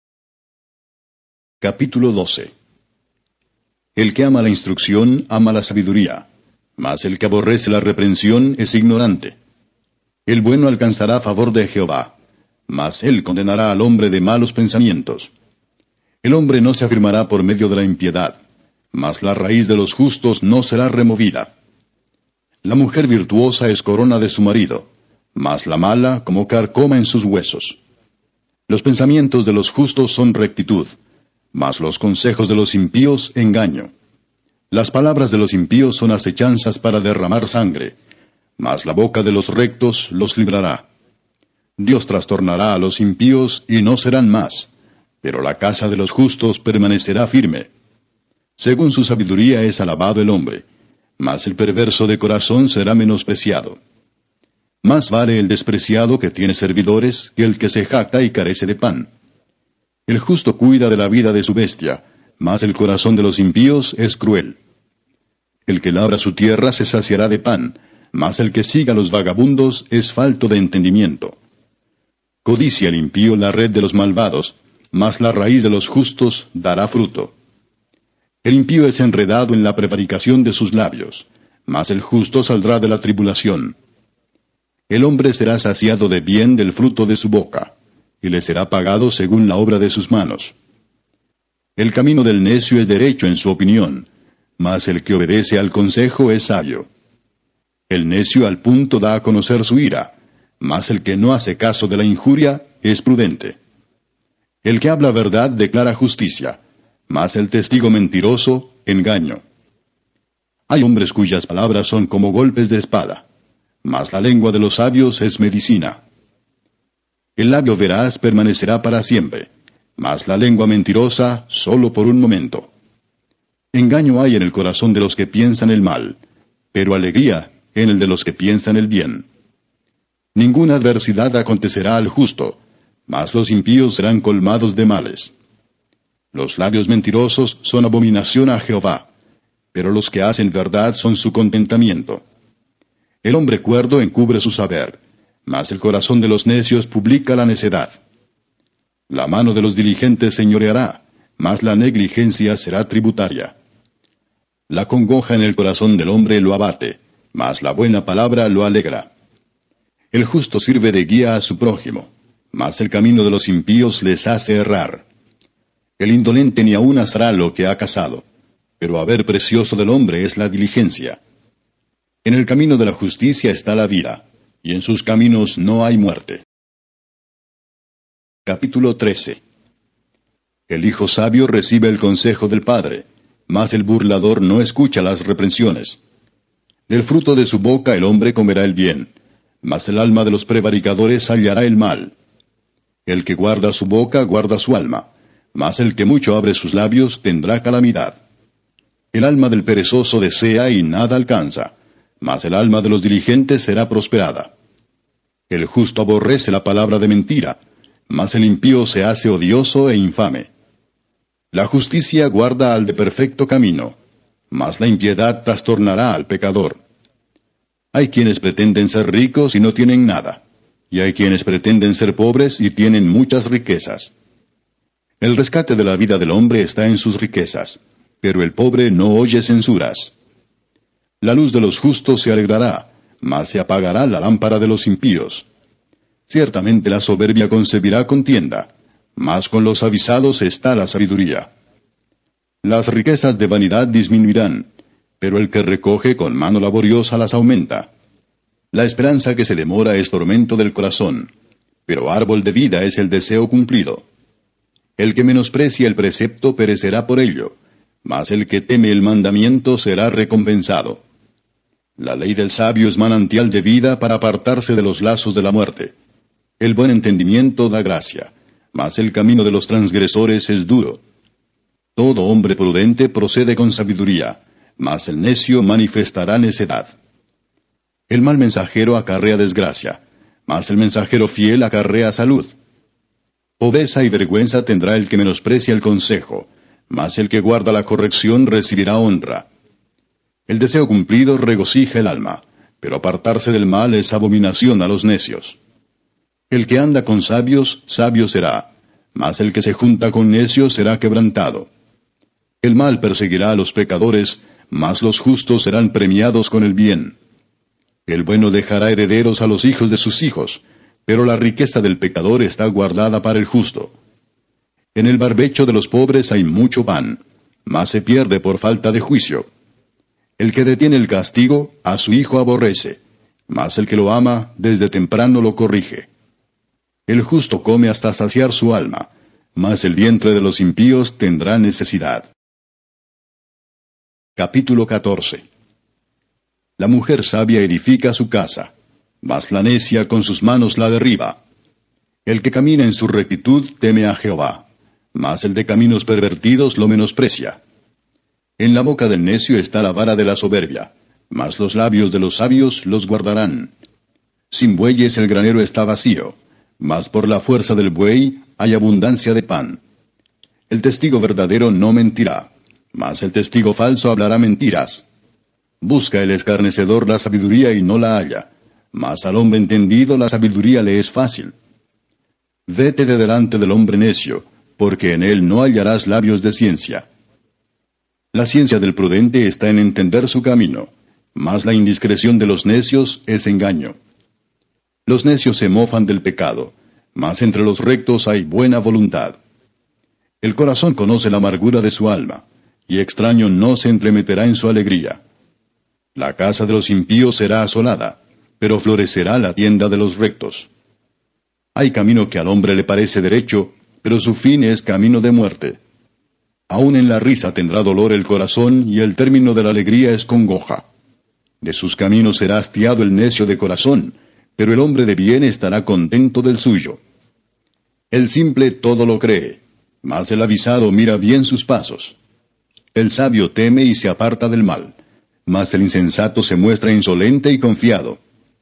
Capítulo 12. El que ama la instrucción ama la sabiduría, mas el que aborrece la reprensión es ignorante. El bueno alcanzará favor de Jehová, mas él condenará al hombre de malos pensamientos. El hombre no se afirmará por medio de la impiedad, mas la raíz de los justos no será removida. La mujer virtuosa es corona de su marido, mas la mala como carcoma en sus huesos. Los pensamientos de los justos son rectitud, mas los consejos de los impíos engaño. Las palabras de los impíos son acechanzas para derramar sangre, mas la boca de los rectos los librará. Dios trastornará a los impíos y no serán más, pero la casa de los justos permanecerá firme. Según su sabiduría es alabado el hombre, mas el perverso de corazón será menospreciado. Más vale el despreciado que tiene servidores que el que se jacta y carece de pan. El justo cuida de la vida de su bestia, mas el corazón de los impíos es cruel. El que labra su tierra se saciará de pan, mas el que siga a los vagabundos es falto de entendimiento. Codicia el impío la red de los malvados, mas la raíz de los justos dará fruto. El impío es enredado en la prevaricación de sus labios, mas el justo saldrá de la tribulación. El hombre será saciado de bien del fruto de su boca, y le será pagado según la obra de sus manos. El camino del necio es derecho en su opinión, mas el que obedece al consejo es sabio. El necio al punto da a conocer su ira, mas el que no hace caso de la injuria es prudente. El que habla verdad declara justicia, mas el testigo mentiroso, engaño. Hay hombres cuyas palabras son como golpes de espada, mas la lengua de los sabios es medicina. El labio veraz permanecerá para siempre, mas la lengua mentirosa solo por un momento. Engaño hay en el corazón de los que piensan el mal, pero alegría en el de los que piensan el bien. Ninguna adversidad acontecerá al justo, mas los impíos serán colmados de males. Los labios mentirosos son abominación a Jehová, pero los que hacen verdad son su contentamiento. El hombre cuerdo encubre su saber, mas el corazón de los necios publica la necedad. La mano de los diligentes señoreará, mas la negligencia será tributaria. La congoja en el corazón del hombre lo abate, mas la buena palabra lo alegra. El justo sirve de guía a su prójimo, mas el camino de los impíos les hace errar. El indolente ni aun asará lo que ha cazado, pero haber precioso del hombre es la diligencia. En el camino de la justicia está la vida, y en sus caminos no hay muerte. Capítulo 13. El hijo sabio recibe el consejo del padre, mas el burlador no escucha las reprensiones. Del fruto de su boca el hombre comerá el bien, mas el alma de los prevaricadores hallará el mal. El que guarda su boca guarda su alma, mas el que mucho abre sus labios tendrá calamidad. El alma del perezoso desea y nada alcanza, mas el alma de los diligentes será prosperada. El justo aborrece la palabra de mentira, mas el impío se hace odioso e infame. La justicia guarda al de perfecto camino, mas la impiedad trastornará al pecador. Hay quienes pretenden ser ricos y no tienen nada, y hay quienes pretenden ser pobres y tienen muchas riquezas. El rescate de la vida del hombre está en sus riquezas, pero el pobre no oye censuras. La luz de los justos se alegrará, mas se apagará la lámpara de los impíos. Ciertamente la soberbia concebirá contienda, mas con los avisados está la sabiduría. Las riquezas de vanidad disminuirán, pero el que recoge con mano laboriosa las aumenta. La esperanza que se demora es tormento del corazón, pero árbol de vida es el deseo cumplido. El que menosprecia el precepto perecerá por ello, mas el que teme el mandamiento será recompensado. La ley del sabio es manantial de vida para apartarse de los lazos de la muerte. El buen entendimiento da gracia, mas el camino de los transgresores es duro. Todo hombre prudente procede con sabiduría, mas el necio manifestará necedad. El mal mensajero acarrea desgracia, mas el mensajero fiel acarrea salud. Pobreza y vergüenza tendrá el que menosprecia el consejo, mas el que guarda la corrección recibirá honra. El deseo cumplido regocija el alma, pero apartarse del mal es abominación a los necios. El que anda con sabios, sabio será, mas el que se junta con necios será quebrantado. El mal perseguirá a los pecadores, mas los justos serán premiados con el bien. El bueno dejará herederos a los hijos de sus hijos, pero la riqueza del pecador está guardada para el justo. En el barbecho de los pobres hay mucho pan, mas se pierde por falta de juicio. El que detiene el castigo, a su hijo aborrece, mas el que lo ama, desde temprano lo corrige. El justo come hasta saciar su alma, mas el vientre de los impíos tendrá necesidad. Capítulo 14. La mujer sabia edifica su casa, mas la necia con sus manos la derriba. El que camina en su rectitud teme a Jehová, mas el de caminos pervertidos lo menosprecia. En la boca del necio está la vara de la soberbia, mas los labios de los sabios los guardarán. Sin bueyes el granero está vacío, mas por la fuerza del buey hay abundancia de pan. El testigo verdadero no mentirá, mas el testigo falso hablará mentiras. Busca el escarnecedor la sabiduría y no la halla, mas al hombre entendido la sabiduría le es fácil. Vete de delante del hombre necio, porque en él no hallarás labios de ciencia. La ciencia del prudente está en entender su camino, mas la indiscreción de los necios es engaño. Los necios se mofan del pecado, mas entre los rectos hay buena voluntad. El corazón conoce la amargura de su alma, y extraño no se entremeterá en su alegría. La casa de los impíos será asolada, pero florecerá la tienda de los rectos. Hay camino que al hombre le parece derecho, pero su fin es camino de muerte. Aún en la risa tendrá dolor el corazón, y el término de la alegría es congoja. De sus caminos será hastiado el necio de corazón, pero el hombre de bien estará contento del suyo. El simple todo lo cree, mas el avisado mira bien sus pasos. El sabio teme y se aparta del mal, mas el insensato se muestra insolente y confiado.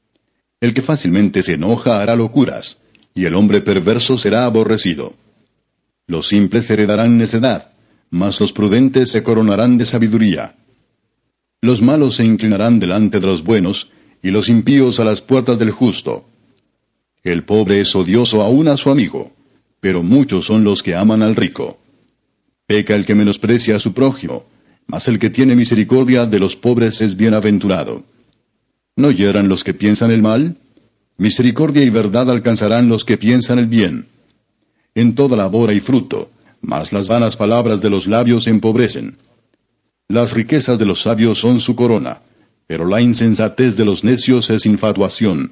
El que fácilmente se enoja hará locuras, y el hombre perverso será aborrecido. Los simples heredarán necedad, mas los prudentes se coronarán de sabiduría. Los malos se inclinarán delante de los buenos, y los impíos a las puertas del justo. El pobre es odioso aún a su amigo, pero muchos son los que aman al rico. Peca el que menosprecia a su prójimo, mas el que tiene misericordia de los pobres es bienaventurado. ¿No hieran los que piensan el mal? Misericordia y verdad alcanzarán los que piensan el bien. En toda labor hay fruto, mas las vanas palabras de los labios empobrecen. Las riquezas de los sabios son su corona, pero la insensatez de los necios es infatuación.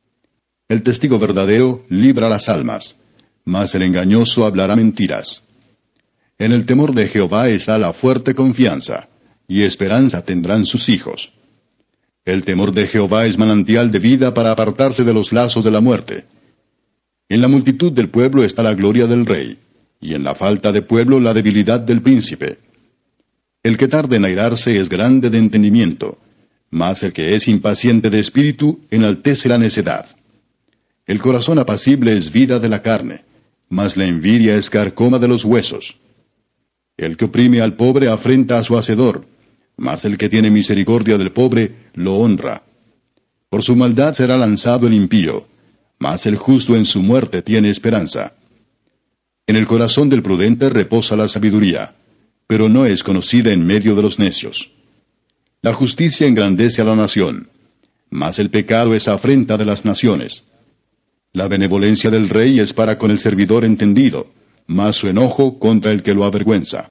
El testigo verdadero libra las almas, mas el engañoso hablará mentiras. En el temor de Jehová está la fuerte confianza, y esperanza tendrán sus hijos. El temor de Jehová es manantial de vida para apartarse de los lazos de la muerte. En la multitud del pueblo está la gloria del rey, y en la falta de pueblo la debilidad del príncipe. El que tarda en airarse es grande de entendimiento, mas el que es impaciente de espíritu enaltece la necedad. El corazón apacible es vida de la carne, mas la envidia es carcoma de los huesos. El que oprime al pobre afrenta a su hacedor, mas el que tiene misericordia del pobre lo honra. Por su maldad será lanzado el impío, mas el justo en su muerte tiene esperanza. En el corazón del prudente reposa la sabiduría, pero no es conocida en medio de los necios. La justicia engrandece a la nación, mas el pecado es afrenta de las naciones. La benevolencia del rey es para con el servidor entendido, mas su enojo contra el que lo avergüenza.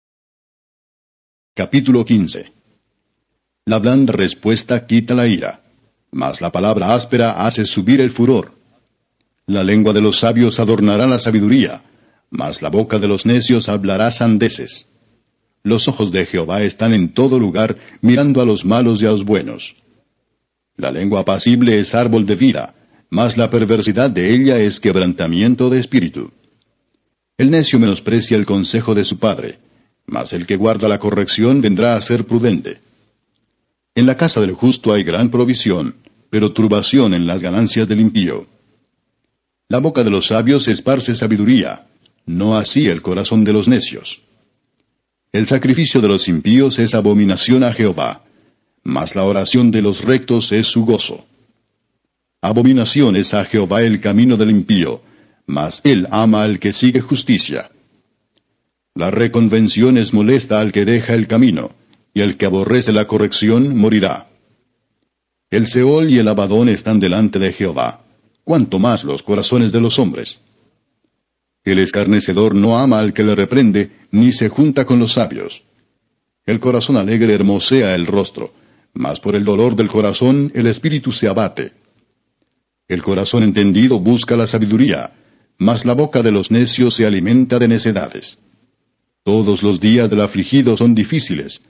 Capítulo 15. La blanda respuesta quita la ira, mas la palabra áspera hace subir el furor. La lengua de los sabios adornará la sabiduría, mas la boca de los necios hablará sandeces. Los ojos de Jehová están en todo lugar, mirando a los malos y a los buenos. La lengua apacible es árbol de vida, mas la perversidad de ella es quebrantamiento de espíritu. El necio menosprecia el consejo de su padre, mas el que guarda la corrección vendrá a ser prudente. En la casa del justo hay gran provisión, pero turbación en las ganancias del impío. La boca de los sabios esparce sabiduría, no así el corazón de los necios. El sacrificio de los impíos es abominación a Jehová, mas la oración de los rectos es su gozo. Abominación es a Jehová el camino del impío, mas él ama al que sigue justicia. La reconvención es molesta al que deja el camino, y el que aborrece la corrección morirá. El Seol y el Abadón están delante de Jehová, cuanto más los corazones de los hombres. El escarnecedor no ama al que le reprende, ni se junta con los sabios. El corazón alegre hermosea el rostro, mas por el dolor del corazón el espíritu se abate. El corazón entendido busca la sabiduría, mas la boca de los necios se alimenta de necedades. Todos los días del afligido son difíciles,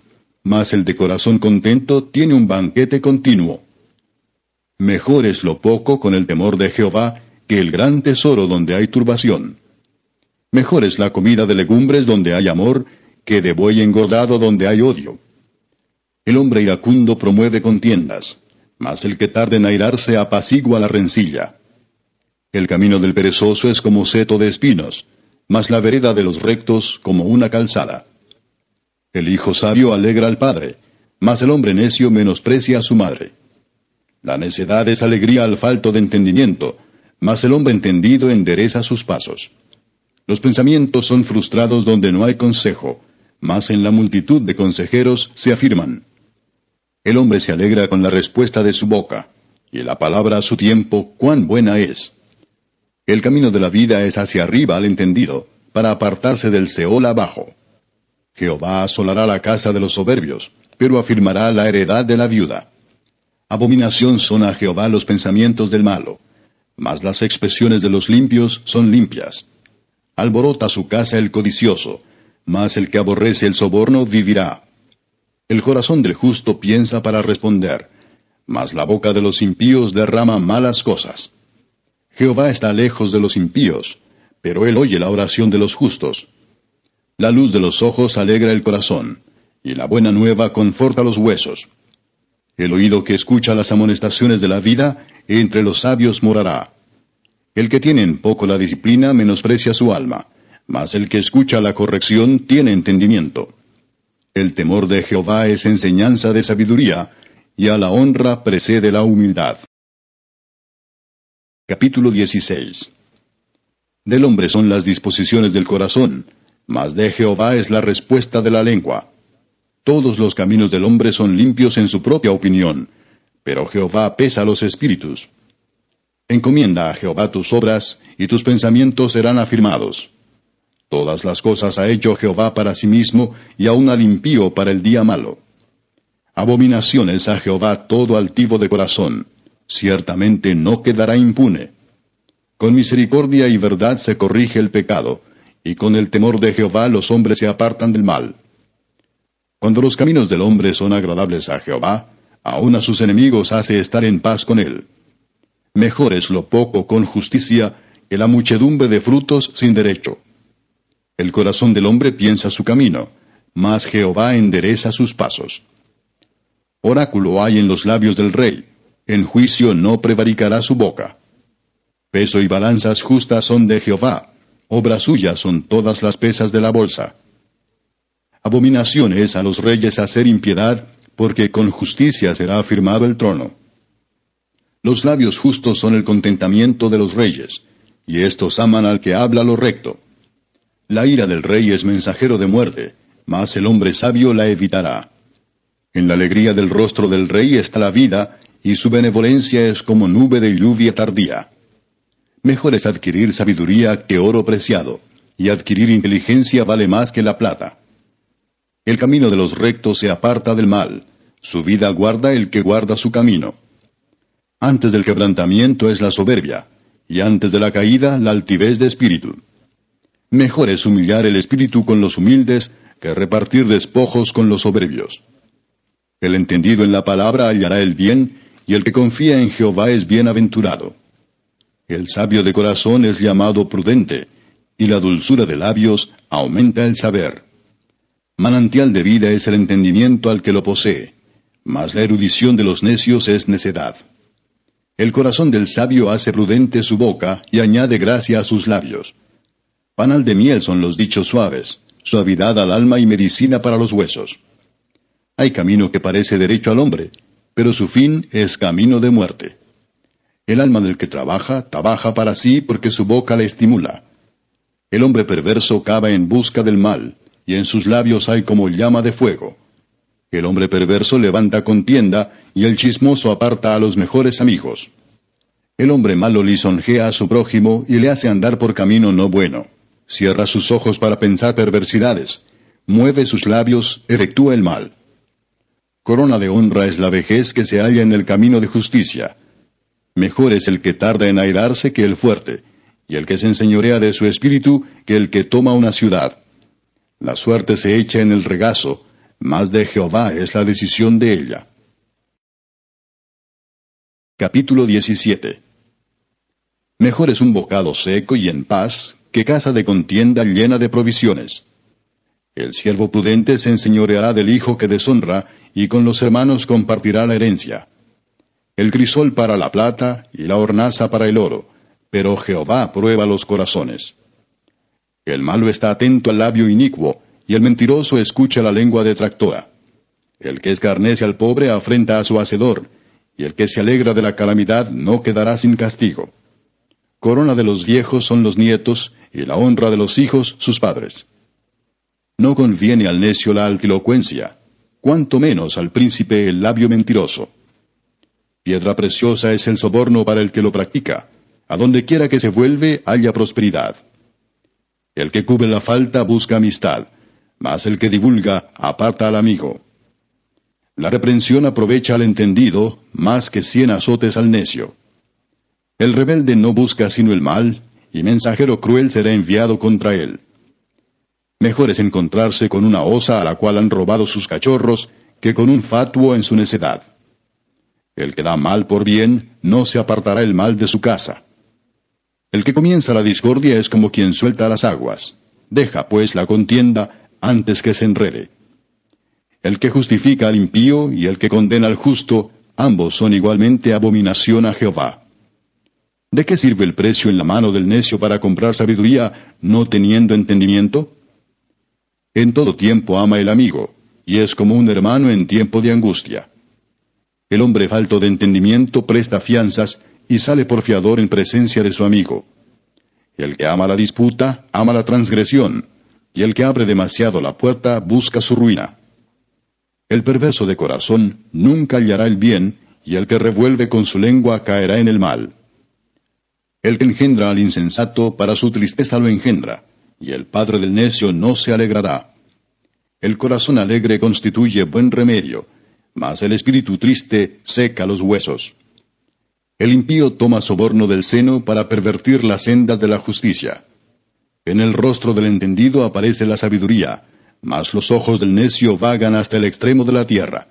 mas el de corazón contento tiene un banquete continuo. Mejor es lo poco con el temor de Jehová que el gran tesoro donde hay turbación. Mejor es la comida de legumbres donde hay amor que de buey engordado donde hay odio. El hombre iracundo promueve contiendas, mas el que tarda en airarse apacigua la rencilla. El camino del perezoso es como seto de espinos, mas la vereda de los rectos como una calzada. El hijo sabio alegra al padre, mas el hombre necio menosprecia a su madre. La necedad es alegría al falto de entendimiento, mas el hombre entendido endereza sus pasos. Los pensamientos son frustrados donde no hay consejo, mas en la multitud de consejeros se afirman. El hombre se alegra con la respuesta de su boca, y la palabra a su tiempo cuán buena es. El camino de la vida es hacia arriba al entendido, para apartarse del Seol abajo. Jehová asolará la casa de los soberbios, pero afirmará la heredad de la viuda. Abominación son a Jehová los pensamientos del malo, mas las expresiones de los limpios son limpias. Alborota su casa el codicioso, mas el que aborrece el soborno vivirá. El corazón del justo piensa para responder, mas la boca de los impíos derrama malas cosas. Jehová está lejos de los impíos, pero él oye la oración de los justos. La luz de los ojos alegra el corazón, y la buena nueva conforta los huesos. El oído que escucha las amonestaciones de la vida, entre los sabios morará. El que tiene en poco la disciplina menosprecia su alma, mas el que escucha la corrección tiene entendimiento. El temor de Jehová es enseñanza de sabiduría, y a la honra precede la humildad. Capítulo 16. Del hombre son las disposiciones del corazón, mas de Jehová es la respuesta de la lengua. Todos los caminos del hombre son limpios en su propia opinión, pero Jehová pesa los espíritus. Encomienda a Jehová tus obras, y tus pensamientos serán afirmados. Todas las cosas ha hecho Jehová para sí mismo, y aun al impío para el día malo. Abominación es a Jehová todo altivo de corazón, ciertamente no quedará impune. Con misericordia y verdad se corrige el pecado, y con el temor de Jehová los hombres se apartan del mal. Cuando los caminos del hombre son agradables a Jehová, aun a sus enemigos hace estar en paz con él. Mejor es lo poco con justicia que la muchedumbre de frutos sin derecho. El corazón del hombre piensa su camino, mas Jehová endereza sus pasos. Oráculo hay en los labios del rey, en juicio no prevaricará su boca. Peso y balanzas justas son de Jehová, obra suya son todas las pesas de la bolsa. Abominación es a los reyes hacer impiedad, porque con justicia será afirmado el trono. Los labios justos son el contentamiento de los reyes, y éstos aman al que habla lo recto. La ira del rey es mensajero de muerte, mas el hombre sabio la evitará. En la alegría del rostro del rey está la vida, y su benevolencia es como nube de lluvia tardía. Mejor es adquirir sabiduría que oro preciado, y adquirir inteligencia vale más que la plata. El camino de los rectos se aparta del mal, su vida guarda el que guarda su camino. Antes del quebrantamiento es la soberbia, y antes de la caída la altivez de espíritu. Mejor es humillar el espíritu con los humildes que repartir despojos con los soberbios. El entendido en la palabra hallará el bien, y el que confía en Jehová es bienaventurado. El sabio de corazón es llamado prudente, y la dulzura de labios aumenta el saber. Manantial de vida es el entendimiento al que lo posee, mas la erudición de los necios es necedad. El corazón del sabio hace prudente su boca, y añade gracia a sus labios. Panal de miel son los dichos suaves, suavidad al alma y medicina para los huesos. Hay camino que parece derecho al hombre, pero su fin es camino de muerte. El alma del que trabaja para sí porque su boca le estimula. El hombre perverso cava en busca del mal, y en sus labios hay como llama de fuego. El hombre perverso levanta contienda, y el chismoso aparta a los mejores amigos. El hombre malo lisonjea a su prójimo, y le hace andar por camino no bueno. Cierra sus ojos para pensar perversidades. Mueve sus labios, efectúa el mal. Corona de honra es la vejez que se halla en el camino de justicia. Mejor es el que tarda en airarse que el fuerte, y el que se enseñorea de su espíritu que el que toma una ciudad. La suerte se echa en el regazo, mas de Jehová es la decisión de ella. Capítulo 17. Mejor es un bocado seco y en paz, que casa de contienda llena de provisiones. El siervo prudente se enseñoreará del hijo que deshonra, y con los hermanos compartirá la herencia. El crisol para la plata, y la hornaza para el oro, pero Jehová prueba los corazones. El malo está atento al labio inicuo, y el mentiroso escucha la lengua detractora. El que escarnece al pobre afrenta a su hacedor, y el que se alegra de la calamidad no quedará sin castigo. Corona de los viejos son los nietos, y la honra de los hijos sus padres. No conviene al necio la altilocuencia, cuanto menos al príncipe el labio mentiroso. Piedra preciosa es el soborno para el que lo practica, a donde quiera que se vuelve halla prosperidad. El que cubre la falta busca amistad, mas el que divulga aparta al amigo. La reprensión aprovecha al entendido, más que 100 azotes al necio. El rebelde no busca sino el mal, y mensajero cruel será enviado contra él. Mejor es encontrarse con una osa a la cual han robado sus cachorros, que con un fatuo en su necedad. El que da mal por bien, no se apartará el mal de su casa. El que comienza la discordia es como quien suelta las aguas. Deja, pues, la contienda antes que se enrede. El que justifica al impío y el que condena al justo, ambos son igualmente abominación a Jehová. ¿De qué sirve el precio en la mano del necio para comprar sabiduría, no teniendo entendimiento? En todo tiempo ama el amigo, y es como un hermano en tiempo de angustia. El hombre falto de entendimiento presta fianzas, y sale por fiador en presencia de su amigo. El que ama la disputa, ama la transgresión, y el que abre demasiado la puerta, busca su ruina. El perverso de corazón nunca hallará el bien, y el que revuelve con su lengua caerá en el mal. El que engendra al insensato, para su tristeza lo engendra, y el padre del necio no se alegrará. El corazón alegre constituye buen remedio, mas el espíritu triste seca los huesos. El impío toma soborno del seno para pervertir las sendas de la justicia. En el rostro del entendido aparece la sabiduría, mas los ojos del necio vagan hasta el extremo de la tierra.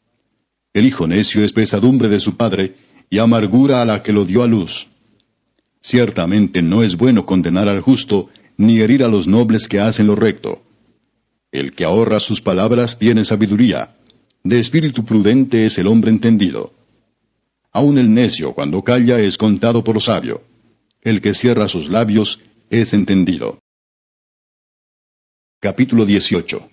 El hijo necio es pesadumbre de su padre, y amargura a la que lo dio a luz. Ciertamente no es bueno condenar al justo, ni herir a los nobles que hacen lo recto. El que ahorra sus palabras tiene sabiduría. De espíritu prudente es el hombre entendido. Aun el necio cuando calla es contado por sabio. El que cierra sus labios es entendido. Capítulo 18.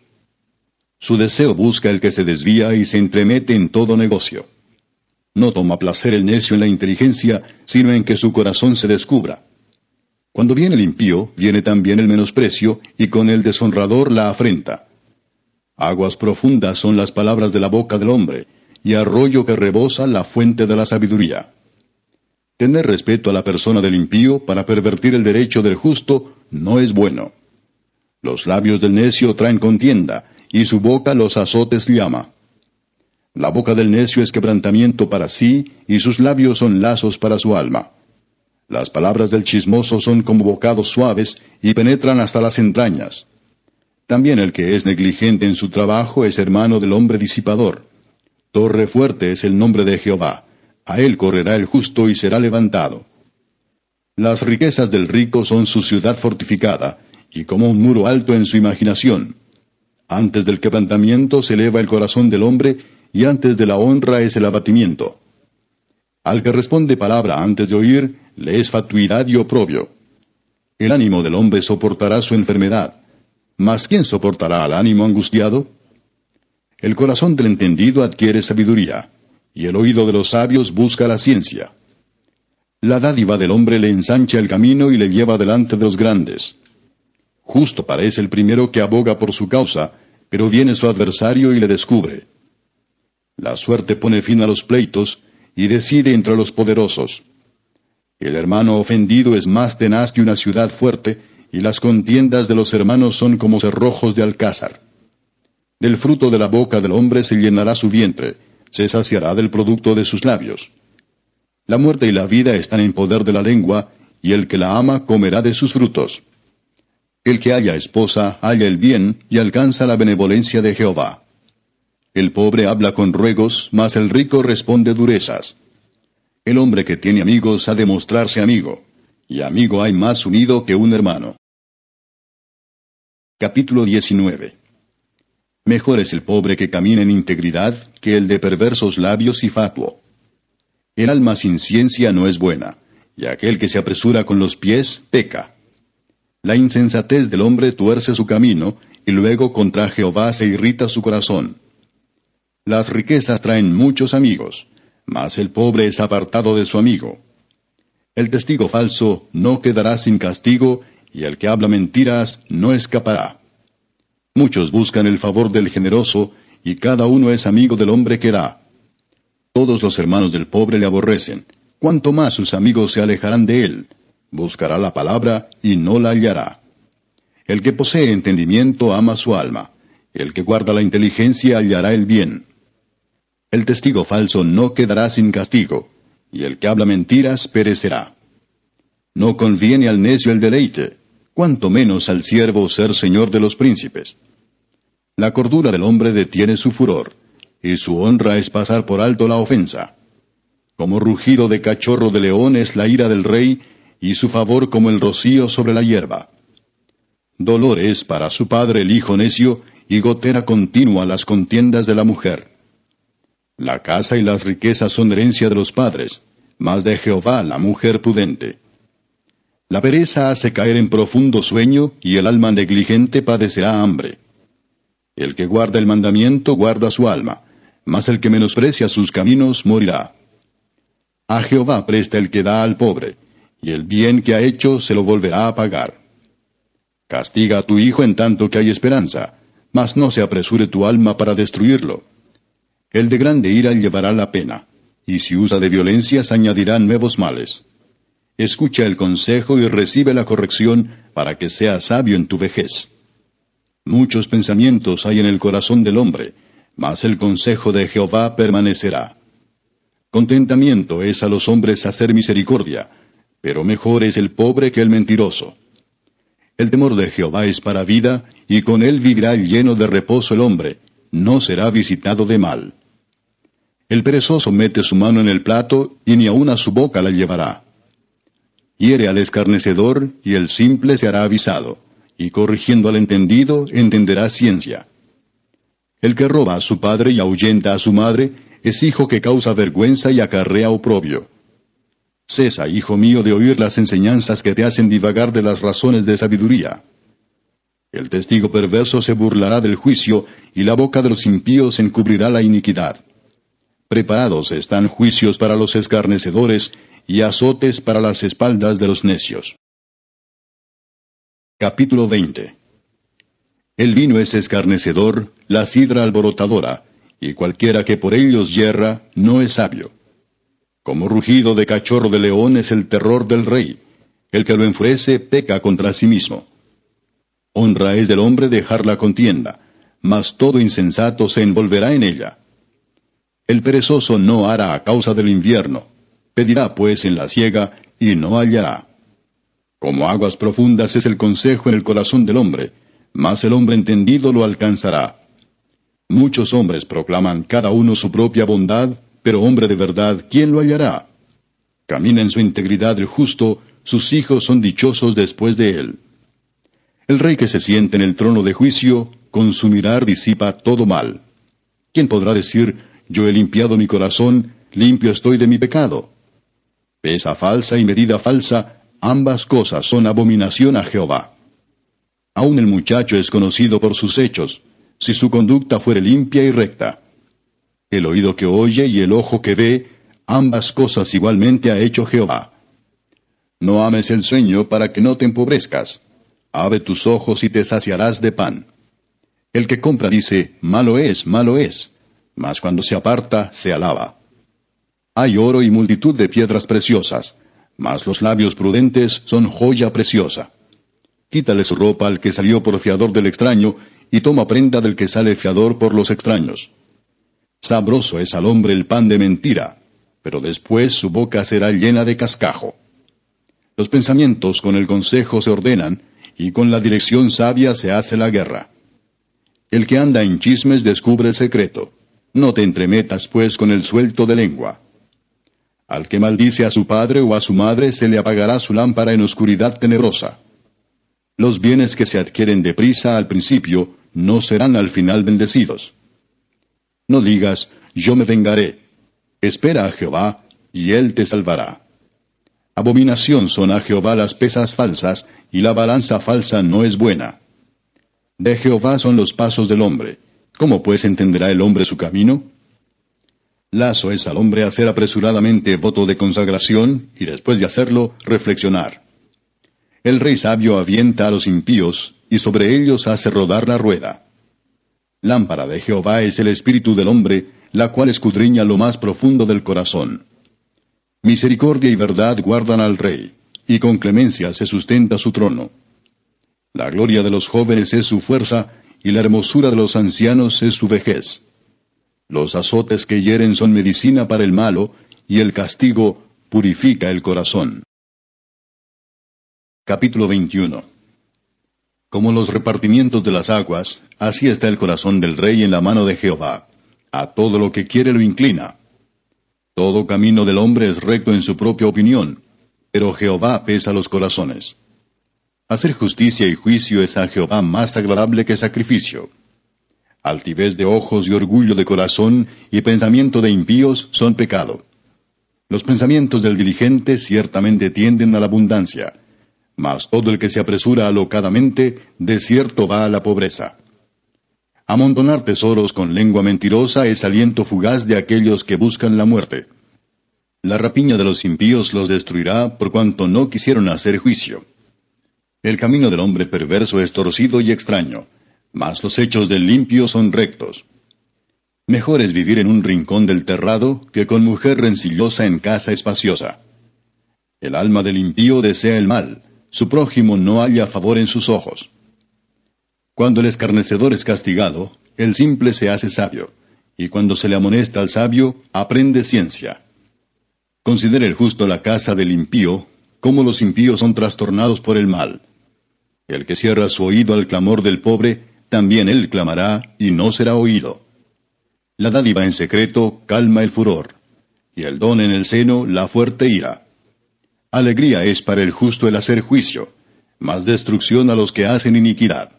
Su deseo busca el que se desvía y se entremete en todo negocio. No toma placer el necio en la inteligencia, sino en que su corazón se descubra. Cuando viene el impío, viene también el menosprecio, y con el deshonrador la afrenta. Aguas profundas son las palabras de la boca del hombre, y arroyo que rebosa la fuente de la sabiduría. Tener respeto a la persona del impío para pervertir el derecho del justo no es bueno. Los labios del necio traen contienda, y su boca los azotes llama. La boca del necio es quebrantamiento para sí, y sus labios son lazos para su alma. Las palabras del chismoso son como bocados suaves, y penetran hasta las entrañas. También el que es negligente en su trabajo es hermano del hombre disipador. Torre fuerte es el nombre de Jehová. A él correrá el justo y será levantado. Las riquezas del rico son su ciudad fortificada, y como un muro alto en su imaginación. Antes del quebrantamiento se eleva el corazón del hombre, y antes de la honra es el abatimiento. Al que responde palabra antes de oír, le es fatuidad y oprobio. El ánimo del hombre soportará su enfermedad, mas ¿quién soportará al ánimo angustiado? El corazón del entendido adquiere sabiduría, y el oído de los sabios busca la ciencia. La dádiva del hombre le ensancha el camino y le lleva delante de los grandes. Justo parece el primero que aboga por su causa, pero viene su adversario y le descubre. La suerte pone fin a los pleitos, y decide entre los poderosos. El hermano ofendido es más tenaz que una ciudad fuerte, y las contiendas de los hermanos son como cerrojos de alcázar. Del fruto de la boca del hombre se llenará su vientre, se saciará del producto de sus labios. La muerte y la vida están en poder de la lengua, y el que la ama comerá de sus frutos. El que halla esposa halla el bien, y alcanza la benevolencia de Jehová. El pobre habla con ruegos, mas el rico responde durezas. El hombre que tiene amigos ha de mostrarse amigo, y amigo hay más unido que un hermano. Capítulo 19. Mejor es el pobre que camina en integridad que el de perversos labios y fatuo. El alma sin ciencia no es buena, y aquel que se apresura con los pies peca. La insensatez del hombre tuerce su camino, y luego contra Jehová se irrita su corazón. Las riquezas traen muchos amigos, mas el pobre es apartado de su amigo. El testigo falso no quedará sin castigo, y el que habla mentiras no escapará. Muchos buscan el favor del generoso, y cada uno es amigo del hombre que da. Todos los hermanos del pobre le aborrecen, cuanto más sus amigos se alejarán de él. Buscará la palabra y no la hallará. El que posee entendimiento ama su alma, el que guarda la inteligencia hallará el bien. El testigo falso no quedará sin castigo, y el que habla mentiras perecerá. No conviene al necio el deleite, cuanto menos al siervo ser señor de los príncipes. La cordura del hombre detiene su furor, y su honra es pasar por alto la ofensa. Como rugido de cachorro de león es la ira del rey, y su favor como el rocío sobre la hierba. Dolor es para su padre el hijo necio, y gotera continua las contiendas de la mujer. La casa y las riquezas son herencia de los padres, mas de Jehová la mujer prudente. La pereza hace caer en profundo sueño, y el alma negligente padecerá hambre. El que guarda el mandamiento guarda su alma, mas el que menosprecia sus caminos morirá. A Jehová presta el que da al pobre, y el bien que ha hecho se lo volverá a pagar. Castiga a tu hijo en tanto que hay esperanza, mas no se apresure tu alma para destruirlo. El de grande ira llevará la pena, y si usa de violencias añadirá nuevos males. Escucha el consejo y recibe la corrección, para que seas sabio en tu vejez. Muchos pensamientos hay en el corazón del hombre, mas el consejo de Jehová permanecerá. Contentamiento es a los hombres hacer misericordia, pero mejor es el pobre que el mentiroso. El temor de Jehová es para vida, y con él vivirá lleno de reposo el hombre, no será visitado de mal. El perezoso mete su mano en el plato, y ni aun a su boca la llevará. Hiere al escarnecedor, y el simple se hará avisado, y corrigiendo al entendido, entenderá ciencia. El que roba a su padre y ahuyenta a su madre, es hijo que causa vergüenza y acarrea oprobio. Cesa, hijo mío, de oír las enseñanzas que te hacen divagar de las razones de sabiduría. El testigo perverso se burlará del juicio, y la boca de los impíos encubrirá la iniquidad. Preparados están juicios para los escarnecedores, y azotes para las espaldas de los necios. Capítulo 20. El vino es escarnecedor, la sidra alborotadora, y cualquiera que por ellos yerra, no es sabio. Como rugido de cachorro de león es el terror del rey. El que lo enfurece peca contra sí mismo. Honra es del hombre dejar la contienda, mas todo insensato se envolverá en ella. El perezoso no hará a causa del invierno. Pedirá pues en la siega, y no hallará. Como aguas profundas es el consejo en el corazón del hombre, mas el hombre entendido lo alcanzará. Muchos hombres proclaman cada uno su propia bondad, pero hombre de verdad, ¿quién lo hallará? Camina en su integridad el justo, sus hijos son dichosos después de él. El rey que se siente en el trono de juicio, con su mirar disipa todo mal. ¿Quién podrá decir, yo he limpiado mi corazón, limpio estoy de mi pecado? Pesa falsa y medida falsa, ambas cosas son abominación a Jehová. Aun el muchacho es conocido por sus hechos, si su conducta fuere limpia y recta. El oído que oye y el ojo que ve, ambas cosas igualmente ha hecho Jehová. No ames el sueño para que no te empobrezcas. Abre tus ojos y te saciarás de pan. El que compra dice, malo es, mas cuando se aparta, se alaba. Hay oro y multitud de piedras preciosas, mas los labios prudentes son joya preciosa. Quítale su ropa al que salió por fiador del extraño, y toma prenda del que sale fiador por los extraños. Sabroso es al hombre el pan de mentira, pero después su boca será llena de cascajo. Los pensamientos con el consejo se ordenan, y con la dirección sabia se hace la guerra. El que anda en chismes descubre el secreto, No te entremetas, pues, con el suelto de lengua. Al que maldice a su padre o a su madre se le apagará su lámpara en oscuridad tenebrosa. Los bienes que se adquieren deprisa al principio no serán al final bendecidos. No digas, yo me vengaré. Espera a Jehová, y él te salvará. Abominación son a Jehová las pesas falsas, y la balanza falsa no es buena. De Jehová son los pasos del hombre. ¿Cómo pues entenderá el hombre su camino? Lazo es al hombre hacer apresuradamente voto de consagración, y después de hacerlo, reflexionar. El rey sabio avienta a los impíos, y sobre ellos hace rodar la rueda. Lámpara de Jehová es el espíritu del hombre, la cual escudriña lo más profundo del corazón. Misericordia y verdad guardan al rey, y con clemencia se sustenta su trono. La gloria de los jóvenes es su fuerza, y la hermosura de los ancianos es su vejez. Los azotes que hieren son medicina para el malo, y el castigo purifica el corazón. Capítulo 21. Como los repartimientos de las aguas, así está el corazón del rey en la mano de Jehová. A todo lo que quiere lo inclina. Todo camino del hombre es recto en su propia opinión, pero Jehová pesa los corazones. Hacer justicia y juicio es a Jehová más agradable que sacrificio. Altivez de ojos y orgullo de corazón y pensamiento de impíos son pecado. Los pensamientos del diligente ciertamente tienden a la abundancia, mas todo el que se apresura alocadamente, de cierto va a la pobreza. Amontonar tesoros con lengua mentirosa es aliento fugaz de aquellos que buscan la muerte. La rapiña de los impíos los destruirá por cuanto no quisieron hacer juicio. El camino del hombre perverso es torcido y extraño, mas los hechos del limpio son rectos. Mejor es vivir en un rincón del terrado que con mujer rencillosa en casa espaciosa. El alma del impío desea el mal, su prójimo no halla favor en sus ojos. Cuando el escarnecedor es castigado, el simple se hace sabio, y cuando se le amonesta al sabio, aprende ciencia. Considera el justo la casa del impío, cómo los impíos son trastornados por el mal. El que cierra su oído al clamor del pobre, también él clamará, y no será oído. La dádiva en secreto calma el furor, y el don en el seno la fuerte ira. Alegría es para el justo el hacer juicio, mas destrucción a los que hacen iniquidad.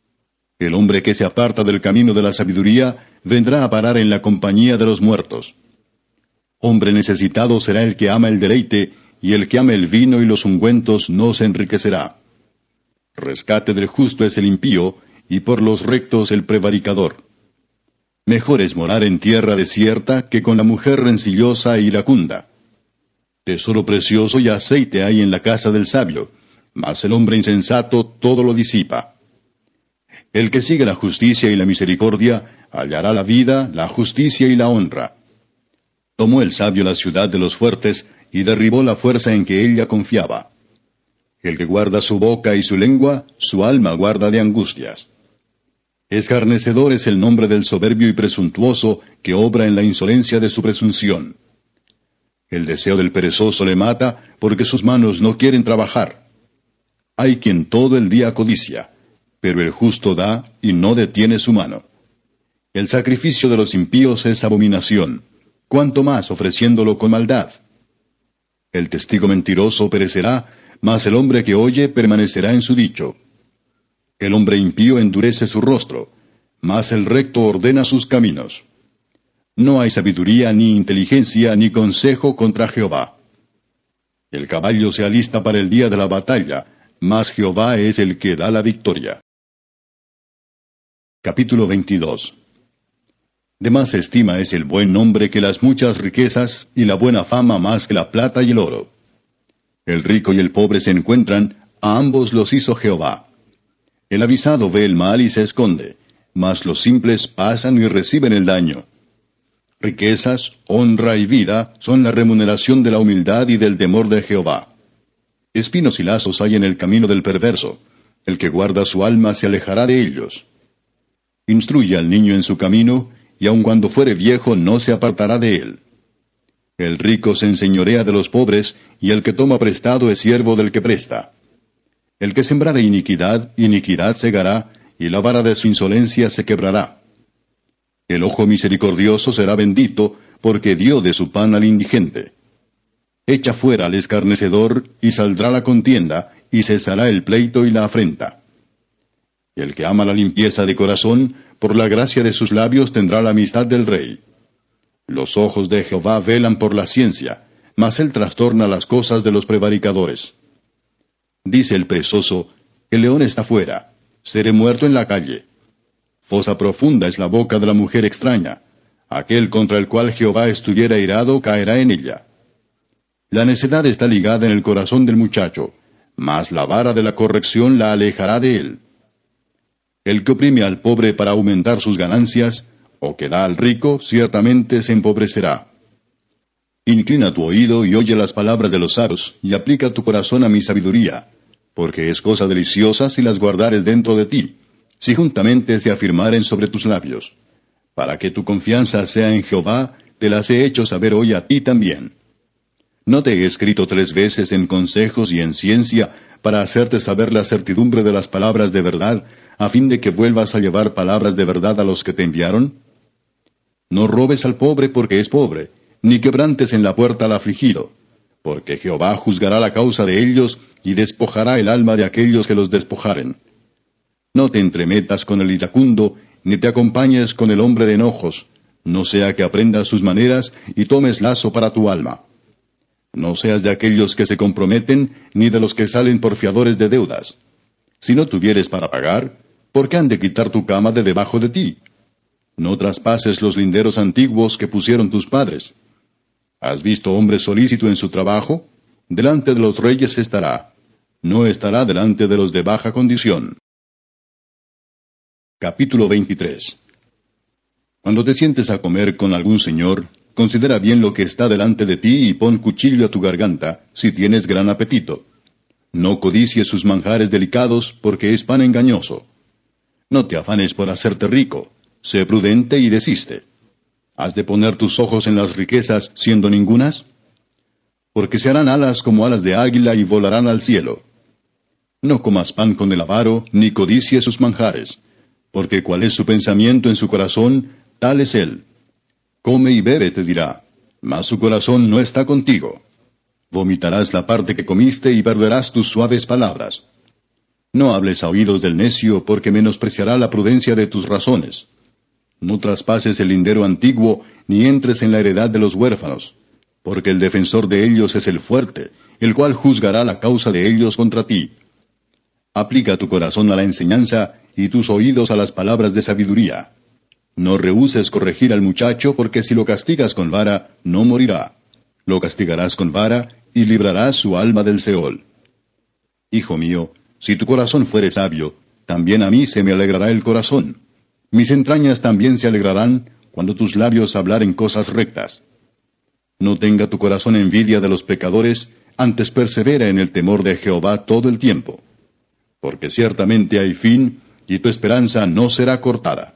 El hombre que se aparta del camino de la sabiduría vendrá a parar en la compañía de los muertos. Hombre necesitado será el que ama el deleite, y el que ama el vino y los ungüentos no se enriquecerá. Rescate del justo es el impío, y por los rectos el prevaricador. Mejor es morar en tierra desierta que con la mujer rencillosa e iracunda. Tesoro precioso y aceite hay en la casa del sabio, mas el hombre insensato todo lo disipa. El que sigue la justicia y la misericordia hallará la vida, la justicia y la honra. Tomó el sabio la ciudad de los fuertes y derribó la fuerza en que ella confiaba. El que guarda su boca y su lengua, su alma guarda de angustias. Escarnecedor es el nombre del soberbio y presuntuoso que obra en la insolencia de su presunción. El deseo del perezoso le mata porque sus manos no quieren trabajar. Hay quien todo el día codicia, pero el justo da y no detiene su mano. El sacrificio de los impíos es abominación, cuanto más ofreciéndolo con maldad. El testigo mentiroso perecerá, mas el hombre que oye permanecerá en su dicho. El hombre impío endurece su rostro, mas el recto ordena sus caminos. No hay sabiduría, ni inteligencia, ni consejo contra Jehová. El caballo se alista para el día de la batalla, mas Jehová es el que da la victoria. Capítulo 22. De más estima es el buen nombre que las muchas riquezas, y la buena fama más que la plata y el oro. El rico y el pobre se encuentran, a ambos los hizo Jehová. El avisado ve el mal y se esconde, mas los simples pasan y reciben el daño. Riquezas, honra y vida son la remuneración de la humildad y del temor de Jehová. Espinos y lazos hay en el camino del perverso. El que guarda su alma se alejará de ellos. Instruye al niño en su camino, y aun cuando fuere viejo no se apartará de él. El rico se enseñorea de los pobres, y el que toma prestado es siervo del que presta. El que sembrare iniquidad, iniquidad segará, y la vara de su insolencia se quebrará. El ojo misericordioso será bendito, porque dio de su pan al indigente. Echa fuera al escarnecedor, y saldrá la contienda, y cesará el pleito y la afrenta. El que ama la limpieza de corazón, por la gracia de sus labios tendrá la amistad del rey. Los ojos de Jehová velan por la ciencia, mas él trastorna las cosas de los prevaricadores. Dice el perezoso, el león está fuera, seré muerto en la calle. Fosa profunda es la boca de la mujer extraña. Aquel contra el cual Jehová estuviera irado caerá en ella. La necedad está ligada en el corazón del muchacho, mas la vara de la corrección la alejará de él. El que oprime al pobre para aumentar sus ganancias, o que da al rico, ciertamente se empobrecerá. Inclina tu oído y oye las palabras de los sabios, y aplica tu corazón a mi sabiduría, porque es cosa deliciosa si las guardares dentro de ti, si juntamente se afirmaren sobre tus labios. Para que tu confianza sea en Jehová, te las he hecho saber hoy a ti también. ¿No te he escrito 3 veces en consejos y en ciencia, para hacerte saber la certidumbre de las palabras de verdad, a fin de que vuelvas a llevar palabras de verdad a los que te enviaron? No robes al pobre porque es pobre, ni quebrantes en la puerta al afligido, porque Jehová juzgará la causa de ellos, y despojará el alma de aquellos que los despojaren. No te entremetas con el iracundo, ni te acompañes con el hombre de enojos, no sea que aprendas sus maneras, y tomes lazo para tu alma. No seas de aquellos que se comprometen, ni de los que salen por fiadores de deudas. Si no tuvieres para pagar, ¿por qué han de quitar tu cama de debajo de ti? No traspases los linderos antiguos que pusieron tus padres. ¿Has visto hombre solícito en su trabajo? Delante de los reyes estará. No estará delante de los de baja condición. Capítulo 23. Cuando te sientes a comer con algún señor, considera bien lo que está delante de ti y pon cuchillo a tu garganta, si tienes gran apetito. No codicies sus manjares delicados, porque es pan engañoso. No te afanes por hacerte rico. Sé prudente y desiste. ¿Has de poner tus ojos en las riquezas, siendo ningunas? Porque se harán alas como alas de águila y volarán al cielo. No comas pan con el avaro, ni codicies sus manjares, porque cuál es su pensamiento en su corazón, tal es él. Come y bebe, te dirá, mas su corazón no está contigo. Vomitarás la parte que comiste y perderás tus suaves palabras. No hables a oídos del necio, porque menospreciará la prudencia de tus razones. No traspases el lindero antiguo, ni entres en la heredad de los huérfanos, porque el defensor de ellos es el fuerte, el cual juzgará la causa de ellos contra ti. Aplica tu corazón a la enseñanza, y tus oídos a las palabras de sabiduría. No rehuses corregir al muchacho, porque si lo castigas con vara, no morirá. Lo castigarás con vara, y librarás su alma del Seol. Hijo mío, si tu corazón fuere sabio, también a mí se me alegrará el corazón. Mis entrañas también se alegrarán, cuando tus labios hablaren cosas rectas. No tenga tu corazón envidia de los pecadores, antes persevera en el temor de Jehová todo el tiempo. Porque ciertamente hay fin, y tu esperanza no será cortada.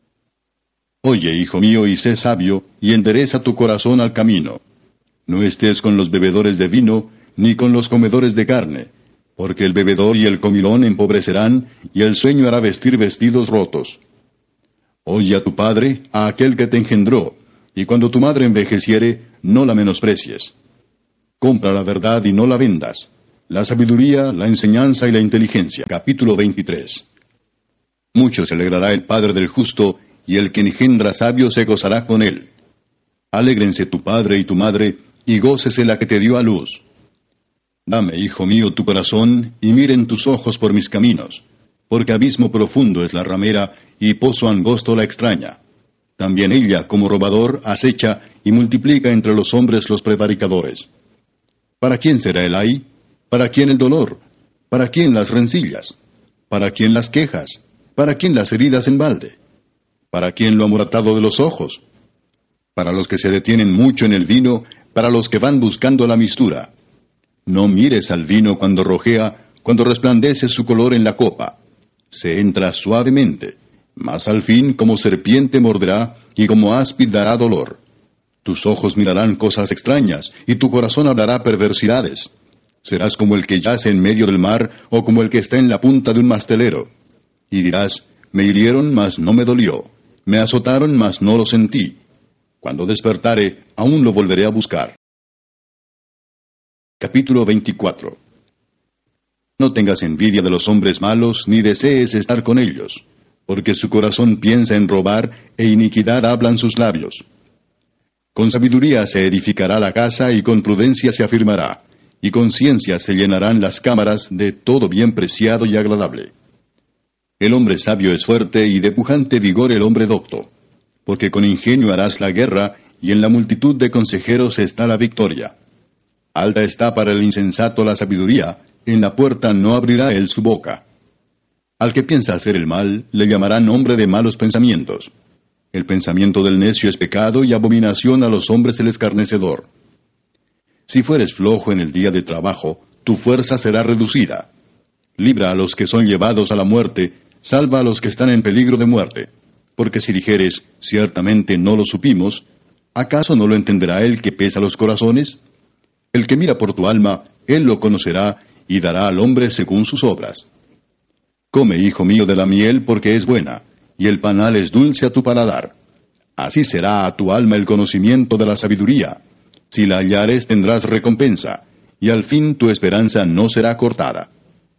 Oye, hijo mío, y sé sabio, y endereza tu corazón al camino. No estés con los bebedores de vino, ni con los comedores de carne, porque el bebedor y el comilón empobrecerán, y el sueño hará vestir vestidos rotos. Oye a tu padre, a aquel que te engendró, y cuando tu madre envejeciere, no la menosprecies. Compra la verdad y no la vendas, la sabiduría, la enseñanza y la inteligencia. Capítulo 23. Mucho se alegrará el padre del justo, y el que engendra sabio se gozará con él. Alégrense tu padre y tu madre, y gócese la que te dio a luz. Dame, hijo mío, tu corazón, y miren tus ojos por mis caminos, porque abismo profundo es la ramera, y pozo angosto la extraña. También ella, como robador, acecha, y multiplica entre los hombres los prevaricadores. ¿Para quién será el ay? ¿Para quién el dolor? ¿Para quién las rencillas? ¿Para quién las quejas? ¿Para quién las heridas en balde? ¿Para quién lo amoratado de los ojos? Para los que se detienen mucho en el vino, para los que van buscando la mistura. No mires al vino cuando rojea, cuando resplandece su color en la copa. Se entra suavemente, mas al fin como serpiente morderá, y como áspid dará dolor. Tus ojos mirarán cosas extrañas, y tu corazón hablará perversidades. Serás como el que yace en medio del mar, o como el que está en la punta de un mastelero. Y dirás, me hirieron, mas no me dolió. Me azotaron, mas no lo sentí. Cuando despertare, aún lo volveré a buscar. Capítulo 24. No tengas envidia de los hombres malos, ni desees estar con ellos, porque su corazón piensa en robar, e iniquidad hablan sus labios. Con sabiduría se edificará la casa, y con prudencia se afirmará, y con ciencia se llenarán las cámaras de todo bien preciado y agradable. El hombre sabio es fuerte, y de pujante vigor el hombre docto, porque con ingenio harás la guerra, y en la multitud de consejeros está la victoria. Alta está para el insensato la sabiduría, en la puerta no abrirá él su boca. Al que piensa hacer el mal, le llamarán hombre de malos pensamientos. El pensamiento del necio es pecado, y abominación a los hombres el escarnecedor. Si fueres flojo en el día de trabajo, tu fuerza será reducida. Libra a los que son llevados a la muerte, salva a los que están en peligro de muerte. Porque si dijeres, ciertamente no lo supimos, ¿acaso no lo entenderá el que pesa los corazones? El que mira por tu alma, él lo conocerá, y dará al hombre según sus obras. Come, hijo mío, de la miel, porque es buena, y el panal es dulce a tu paladar. Así será a tu alma el conocimiento de la sabiduría. Si la hallares, tendrás recompensa, y al fin tu esperanza no será cortada.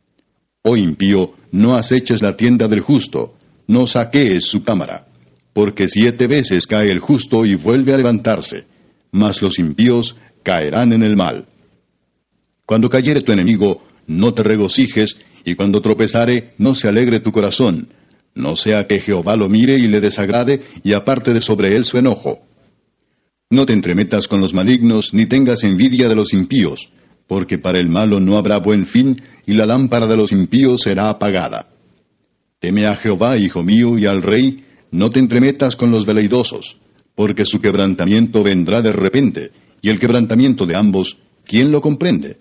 Oh impío, no aceches la tienda del justo, no saquees su cámara, porque 7 veces cae el justo y vuelve a levantarse, mas los impíos caerán en el mal. Cuando cayere tu enemigo, no te regocijes, y cuando tropezare, no se alegre tu corazón, no sea que Jehová lo mire y le desagrade, y aparte de sobre él su enojo. No te entremetas con los malignos, ni tengas envidia de los impíos, porque para el malo no habrá buen fin, y la lámpara de los impíos será apagada. Teme a Jehová, hijo mío, y al rey, no te entremetas con los veleidosos, porque su quebrantamiento vendrá de repente, y el quebrantamiento de ambos, ¿quién lo comprende?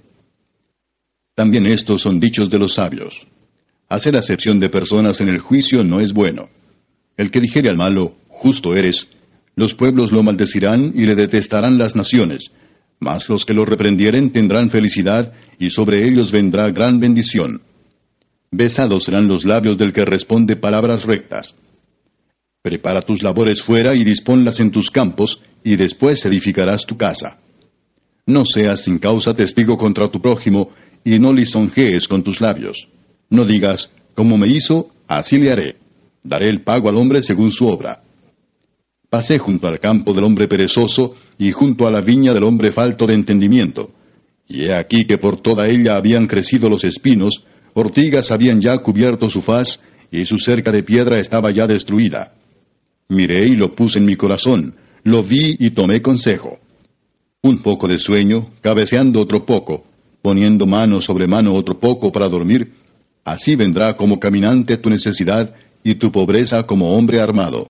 También estos son dichos de los sabios. Hacer acepción de personas en el juicio no es bueno. El que dijere al malo, justo eres, los pueblos lo maldecirán y le detestarán las naciones, mas los que lo reprendieren tendrán felicidad, y sobre ellos vendrá gran bendición. Besados serán los labios del que responde palabras rectas. Prepara tus labores fuera y disponlas en tus campos, y después edificarás tu casa. No seas sin causa testigo contra tu prójimo, y no lisonjees con tus labios. No digas, como me hizo, así le haré. Daré el pago al hombre según su obra. Pasé junto al campo del hombre perezoso, y junto a la viña del hombre falto de entendimiento. Y he aquí que por toda ella habían crecido los espinos, ortigas habían ya cubierto su faz, y su cerca de piedra estaba ya destruida. Miré y lo puse en mi corazón, lo vi y tomé consejo. Un poco de sueño, cabeceando otro poco, poniendo mano sobre mano otro poco para dormir, así vendrá como caminante tu necesidad, y tu pobreza como hombre armado.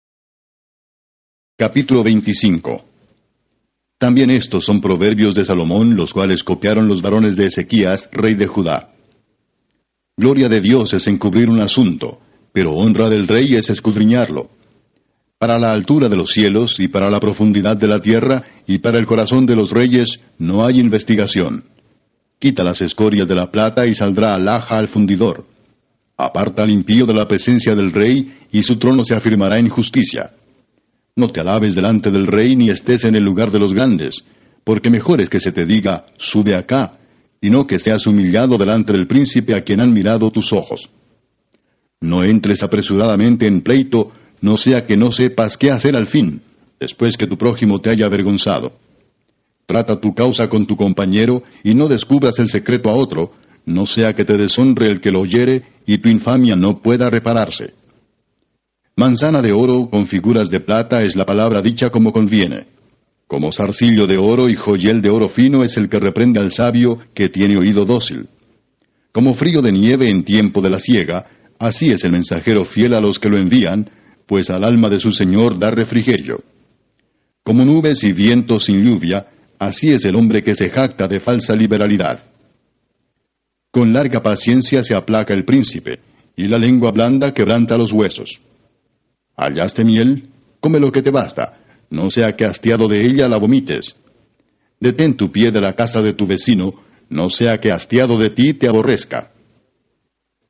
Capítulo 25. También estos son proverbios de Salomón, los cuales copiaron los varones de Ezequías, rey de Judá. Gloria de Dios es encubrir un asunto, pero honra del rey es escudriñarlo. Para la altura de los cielos, y para la profundidad de la tierra, y para el corazón de los reyes, no hay investigación. Quita las escorias de la plata, y saldrá alhaja al fundidor. Aparta al impío de la presencia del rey, y su trono se afirmará en justicia. No te alabes delante del rey, ni estés en el lugar de los grandes, porque mejor es que se te diga, sube acá, y no que seas humillado delante del príncipe a quien han mirado tus ojos. No entres apresuradamente en pleito, no sea que no sepas qué hacer al fin, después que tu prójimo te haya avergonzado. Trata tu causa con tu compañero, y no descubras el secreto a otro, no sea que te deshonre el que lo oyere, y tu infamia no pueda repararse. Manzana de oro con figuras de plata es la palabra dicha como conviene. Como zarcillo de oro y joyel de oro fino es el que reprende al sabio que tiene oído dócil. Como frío de nieve en tiempo de la siega, así es el mensajero fiel a los que lo envían, pues al alma de su señor da refrigerio. Como nubes y vientos sin lluvia, así es el hombre que se jacta de falsa liberalidad. Con larga paciencia se aplaca el príncipe, y la lengua blanda quebranta los huesos. ¿Hallaste miel? Come lo que te basta, no sea que hastiado de ella la vomites. Detén tu pie de la casa de tu vecino, no sea que hastiado de ti te aborrezca.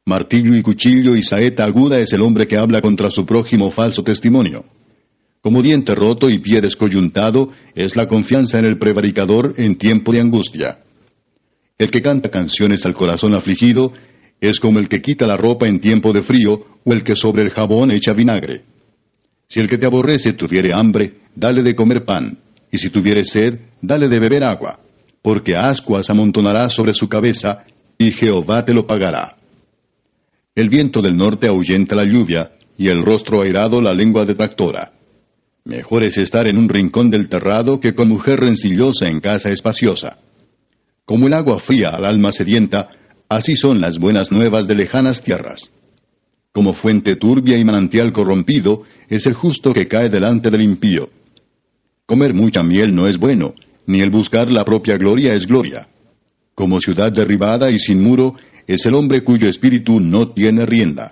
Martillo y cuchillo y saeta aguda es el hombre que habla contra su prójimo falso testimonio. Como diente roto y pie descoyuntado es la confianza en el prevaricador en tiempo de angustia. El que canta canciones al corazón afligido es como el que quita la ropa en tiempo de frío o el que sobre el jabón echa vinagre. Si el que te aborrece tuviere hambre, dale de comer pan, y si tuviere sed, dale de beber agua, porque ascuas amontonará sobre su cabeza, y Jehová te lo pagará. El viento del norte ahuyenta la lluvia, y el rostro airado la lengua detractora. Mejor es estar en un rincón del terrado que con mujer rencillosa en casa espaciosa. Como el agua fría al alma sedienta, así son las buenas nuevas de lejanas tierras. Como fuente turbia y manantial corrompido, es el justo que cae delante del impío. Comer mucha miel no es bueno, ni el buscar la propia gloria es gloria. Como ciudad derribada y sin muro, es el hombre cuyo espíritu no tiene rienda.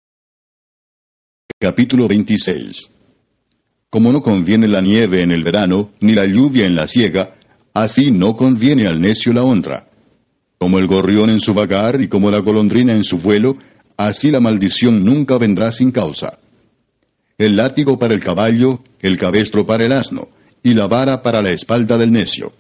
Capítulo 26. Como no conviene la nieve en el verano, ni la lluvia en la siega, así no conviene al necio la honra. Como el gorrión en su vagar y como la golondrina en su vuelo, así la maldición nunca vendrá sin causa. El látigo para el caballo, el cabestro para el asno, y la vara para la espalda del necio.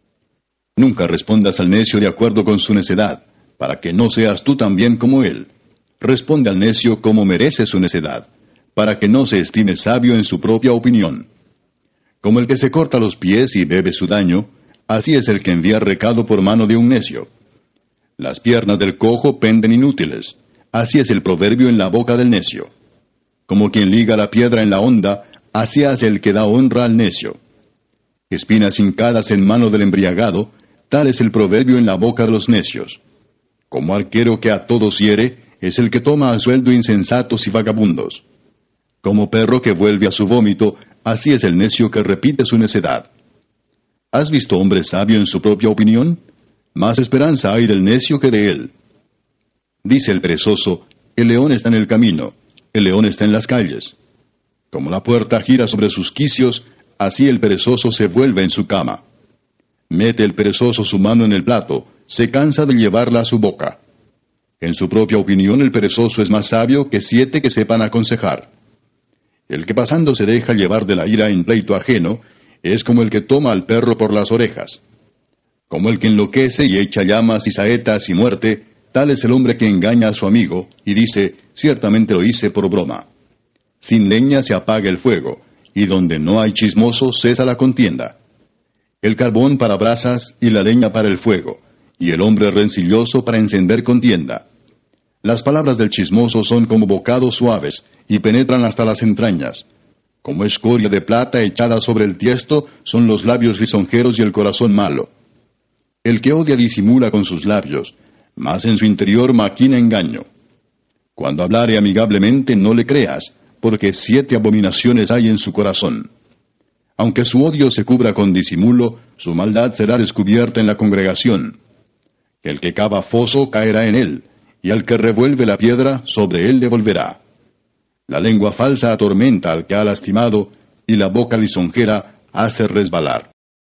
Nunca respondas al necio de acuerdo con su necedad, para que no seas tú también como él. Responde al necio como merece su necedad, para que no se estime sabio en su propia opinión. Como el que se corta los pies y bebe su daño, así es el que envía recado por mano de un necio. Las piernas del cojo penden inútiles, así es el proverbio en la boca del necio. Como quien liga la piedra en la honda, así hace el que da honra al necio. Espinas hincadas en mano del embriagado, tal es el proverbio en la boca de los necios. Como arquero que a todos hiere, es el que toma a sueldo insensatos y vagabundos. Como perro que vuelve a su vómito, así es el necio que repite su necedad. ¿Has visto hombre sabio en su propia opinión? Más esperanza hay del necio que de él. Dice el perezoso, el león está en el camino, el león está en las calles. Como la puerta gira sobre sus quicios, así el perezoso se vuelve en su cama. Mete el perezoso su mano en el plato, se cansa de llevarla a su boca. En su propia opinión el perezoso es más sabio que 7 que sepan aconsejar. El que pasando se deja llevar de la ira en pleito ajeno, es como el que toma al perro por las orejas. Como el que enloquece y echa llamas y saetas y muerte, tal es el hombre que engaña a su amigo, y dice, ciertamente lo hice por broma. Sin leña se apaga el fuego, y donde no hay chismoso cesa la contienda. El carbón para brasas y la leña para el fuego, y el hombre rencilloso para encender contienda. Las palabras del chismoso son como bocados suaves, y penetran hasta las entrañas. Como escoria de plata echada sobre el tiesto, son los labios lisonjeros y el corazón malo. El que odia disimula con sus labios, mas en su interior maquina engaño. Cuando hablare amigablemente no le creas, porque 7 abominaciones hay en su corazón. Aunque su odio se cubra con disimulo, su maldad será descubierta en la congregación. El que cava foso caerá en él, y al que revuelve la piedra, sobre él le volverá. La lengua falsa atormenta al que ha lastimado, y la boca lisonjera hace resbalar.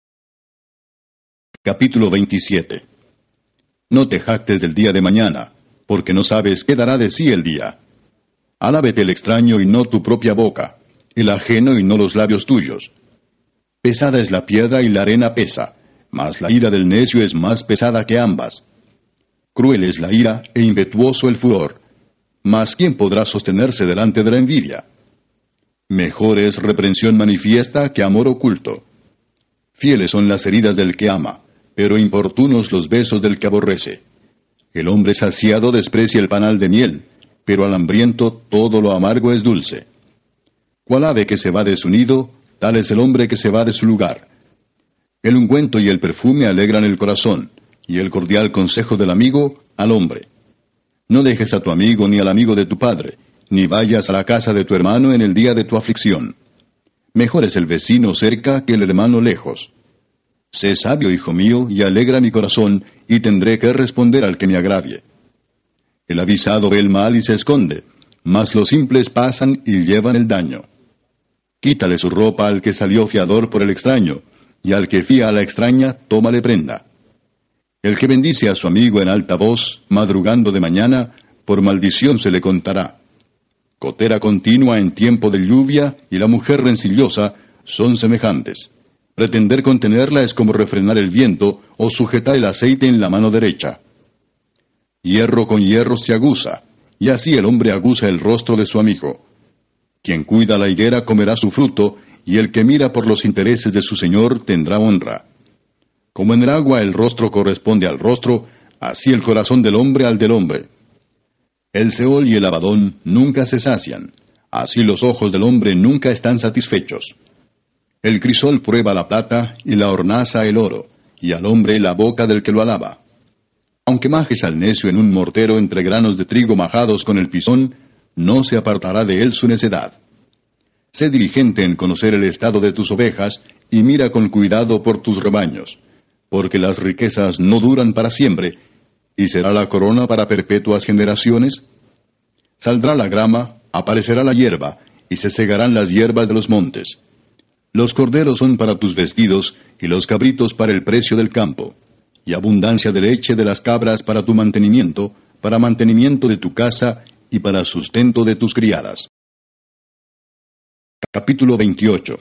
Capítulo 27. No te jactes del día de mañana, porque no sabes qué dará de sí el día. Alábete el extraño y no tu propia boca, el ajeno y no los labios tuyos. Pesada es la piedra y la arena pesa, mas la ira del necio es más pesada que ambas. Cruel es la ira e impetuoso el furor, mas ¿quién podrá sostenerse delante de la envidia? Mejor es reprensión manifiesta que amor oculto. Fieles son las heridas del que ama, pero importunos los besos del que aborrece. El hombre saciado desprecia el panal de miel, pero al hambriento todo lo amargo es dulce. Cual ave que se va de su nido, tal es el hombre que se va de su lugar. El ungüento y el perfume alegran el corazón, y el cordial consejo del amigo al hombre. No dejes a tu amigo ni al amigo de tu padre, ni vayas a la casa de tu hermano en el día de tu aflicción. Mejor es el vecino cerca que el hermano lejos. Sé sabio, hijo mío, y alegra mi corazón, y tendré que responder al que me agravie. El avisado ve el mal y se esconde, mas los simples pasan y llevan el daño. Quítale su ropa al que salió fiador por el extraño, y al que fía a la extraña, tómale prenda. El que bendice a su amigo en alta voz, madrugando de mañana, por maldición se le contará. Gotera continua en tiempo de lluvia y la mujer rencillosa son semejantes. Pretender contenerla es como refrenar el viento o sujetar el aceite en la mano derecha. Hierro con hierro se aguza, y así el hombre aguza el rostro de su amigo. Quien cuida la higuera comerá su fruto, y el que mira por los intereses de su señor tendrá honra. Como en el agua el rostro corresponde al rostro, así el corazón del hombre al del hombre. El Seol y el Abadón nunca se sacian, así los ojos del hombre nunca están satisfechos. El crisol prueba la plata y la hornaza el oro, y al hombre la boca del que lo alaba. Aunque majes al necio en un mortero entre granos de trigo majados con el pisón, no se apartará de él su necedad. Sé diligente en conocer el estado de tus ovejas, y mira con cuidado por tus rebaños, porque las riquezas no duran para siempre, y será la corona para perpetuas generaciones. Saldrá la grama, aparecerá la hierba, y se segarán las hierbas de los montes. Los corderos son para tus vestidos, y los cabritos para el precio del campo, y abundancia de leche de las cabras para tu mantenimiento, para mantenimiento de tu casa, y para sustento de tus criadas. Capítulo 28.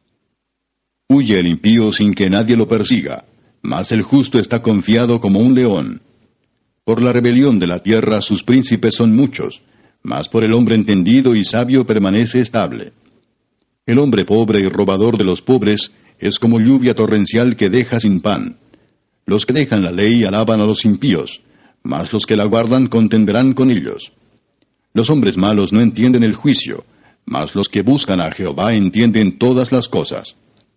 Huye el impío sin que nadie lo persiga, mas el justo está confiado como un león. Por la rebelión de la tierra sus príncipes son muchos, mas por el hombre entendido y sabio permanece estable. El hombre pobre y robador de los pobres es como lluvia torrencial que deja sin pan. Los que dejan la ley alaban a los impíos, mas los que la guardan contenderán con ellos. Los hombres malos no entienden el juicio, mas los que buscan a Jehová entienden todas las cosas.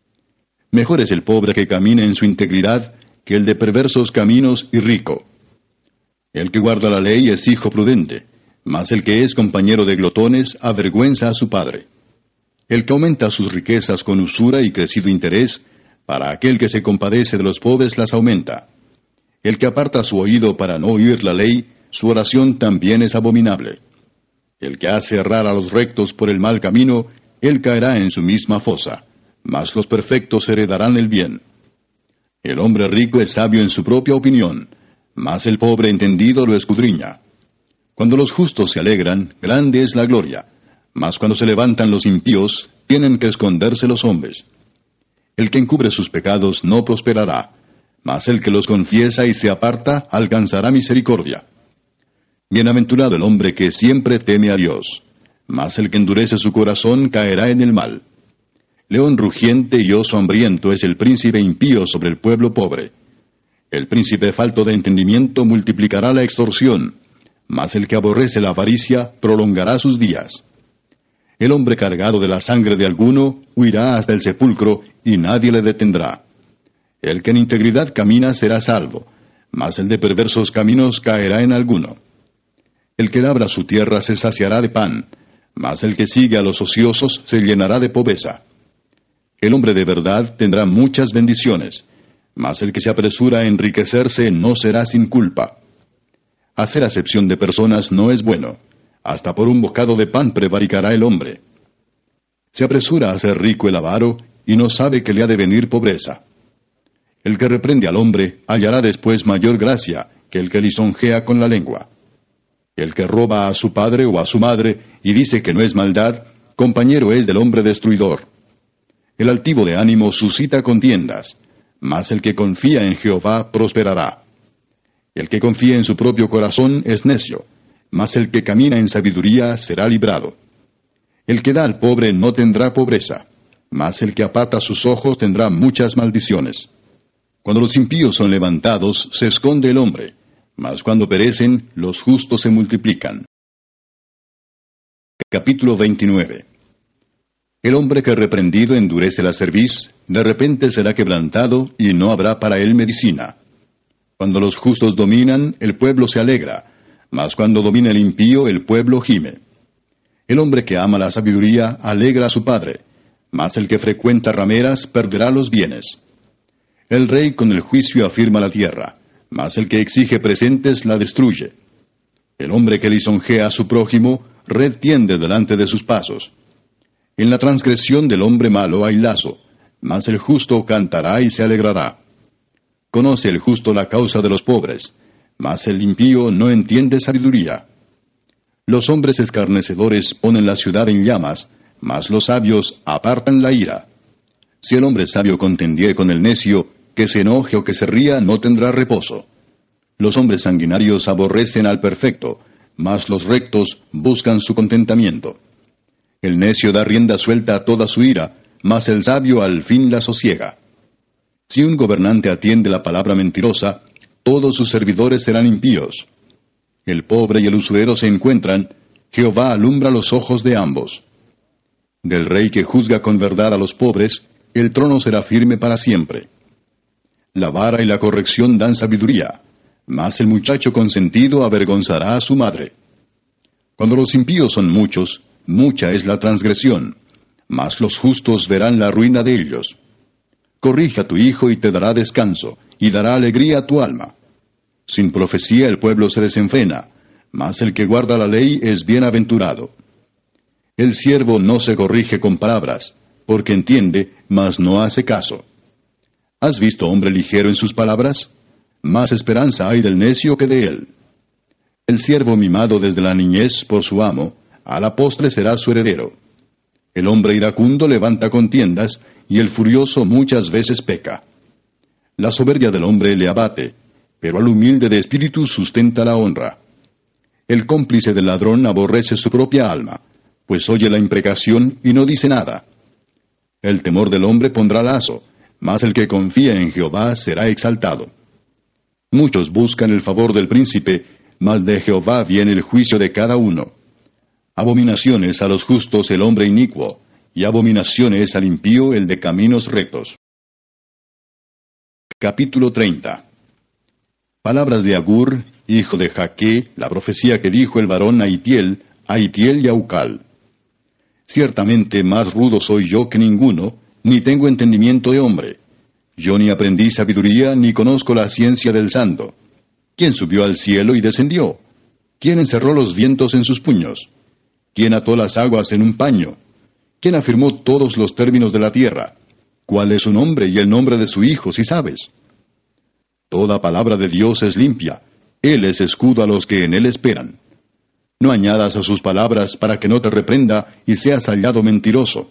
Mejor es el pobre que camina en su integridad que el de perversos caminos y rico. El que guarda la ley es hijo prudente, mas el que es compañero de glotones avergüenza a su padre. El que aumenta sus riquezas con usura y crecido interés, para aquel que se compadece de los pobres las aumenta. El que aparta su oído para no oír la ley, su oración también es abominable. El que hace errar a los rectos por el mal camino, él caerá en su misma fosa, mas los perfectos heredarán el bien. El hombre rico es sabio en su propia opinión, mas el pobre entendido lo escudriña. Cuando los justos se alegran, grande es la gloria, mas cuando se levantan los impíos, tienen que esconderse los hombres. El que encubre sus pecados no prosperará, mas el que los confiesa y se aparta alcanzará misericordia. Bienaventurado el hombre que siempre teme a Dios, mas el que endurece su corazón caerá en el mal. León rugiente y oso hambriento es el príncipe impío sobre el pueblo pobre. El príncipe falto de entendimiento multiplicará la extorsión, mas el que aborrece la avaricia prolongará sus días. El hombre cargado de la sangre de alguno huirá hasta el sepulcro y nadie le detendrá. El que en integridad camina será salvo, mas el de perversos caminos caerá en alguno. El que labra su tierra se saciará de pan, mas el que sigue a los ociosos se llenará de pobreza. El hombre de verdad tendrá muchas bendiciones, mas el que se apresura a enriquecerse no será sin culpa. Hacer acepción de personas no es bueno. Hasta por un bocado de pan prevaricará el hombre. Se apresura a ser rico el avaro, y no sabe que le ha de venir pobreza. El que reprende al hombre hallará después mayor gracia que el que lisonjea con la lengua. El que roba a su padre o a su madre, y dice que no es maldad, compañero es del hombre destruidor. El altivo de ánimo suscita contiendas, mas el que confía en Jehová prosperará. El que confía en su propio corazón es necio, mas el que camina en sabiduría será librado. El que da al pobre no tendrá pobreza, mas el que aparta sus ojos tendrá muchas maldiciones. Cuando los impíos son levantados, se esconde el hombre, mas cuando perecen, los justos se multiplican. Capítulo 29. El hombre que reprendido endurece la cerviz, de repente será quebrantado, y no habrá para él medicina. Cuando los justos dominan, el pueblo se alegra, mas cuando domina el impío, el pueblo gime. El hombre que ama la sabiduría alegra a su padre, mas el que frecuenta rameras perderá los bienes. El rey con el juicio afirma la tierra, mas el que exige presentes la destruye. El hombre que lisonjea a su prójimo, red tiende delante de sus pasos. En la transgresión del hombre malo hay lazo, mas el justo cantará y se alegrará. Conoce el justo la causa de los pobres, mas el impío no entiende sabiduría. Los hombres escarnecedores ponen la ciudad en llamas, mas los sabios apartan la ira. Si el hombre sabio contendiere con el necio, que se enoje o que se ría, no tendrá reposo. Los hombres sanguinarios aborrecen al perfecto, mas los rectos buscan su contentamiento. El necio da rienda suelta a toda su ira, mas el sabio al fin la sosiega. Si un gobernante atiende la palabra mentirosa, todos sus servidores serán impíos. El pobre y el usurero se encuentran, Jehová alumbra los ojos de ambos. Del rey que juzga con verdad a los pobres, el trono será firme para siempre. La vara y la corrección dan sabiduría, mas el muchacho consentido avergonzará a su madre. Cuando los impíos son muchos, mucha es la transgresión, mas los justos verán la ruina de ellos. Corrige a tu hijo y te dará descanso, y dará alegría a tu alma. Sin profecía el pueblo se desenfrena, mas el que guarda la ley es bienaventurado. El siervo no se corrige con palabras, porque entiende, mas no hace caso. ¿Has visto hombre ligero en sus palabras? Más esperanza hay del necio que de él. El siervo mimado desde la niñez por su amo, a la postre será su heredero. El hombre iracundo levanta contiendas, y el furioso muchas veces peca. La soberbia del hombre le abate, pero al humilde de espíritu sustenta la honra. El cómplice del ladrón aborrece su propia alma, pues oye la imprecación y no dice nada. El temor del hombre pondrá lazo, mas el que confía en Jehová será exaltado. Muchos buscan el favor del príncipe, mas de Jehová viene el juicio de cada uno. Abominaciones a los justos el hombre inicuo, y abominaciones al impío el de caminos rectos. Capítulo 30. Palabras de Agur, hijo de Jaque, la profecía que dijo el varón a Itiel y a Ucal. Ciertamente más rudo soy yo que ninguno, ni tengo entendimiento de hombre. Yo ni aprendí sabiduría, ni conozco la ciencia del santo. ¿Quién subió al cielo y descendió? ¿Quién encerró los vientos en sus puños? ¿Quién ató las aguas en un paño? ¿Quién afirmó todos los términos de la tierra? ¿Cuál es su nombre y el nombre de su hijo, si sabes? Toda palabra de Dios es limpia. Él es escudo a los que en él esperan. No añadas a sus palabras para que no te reprenda y seas hallado mentiroso.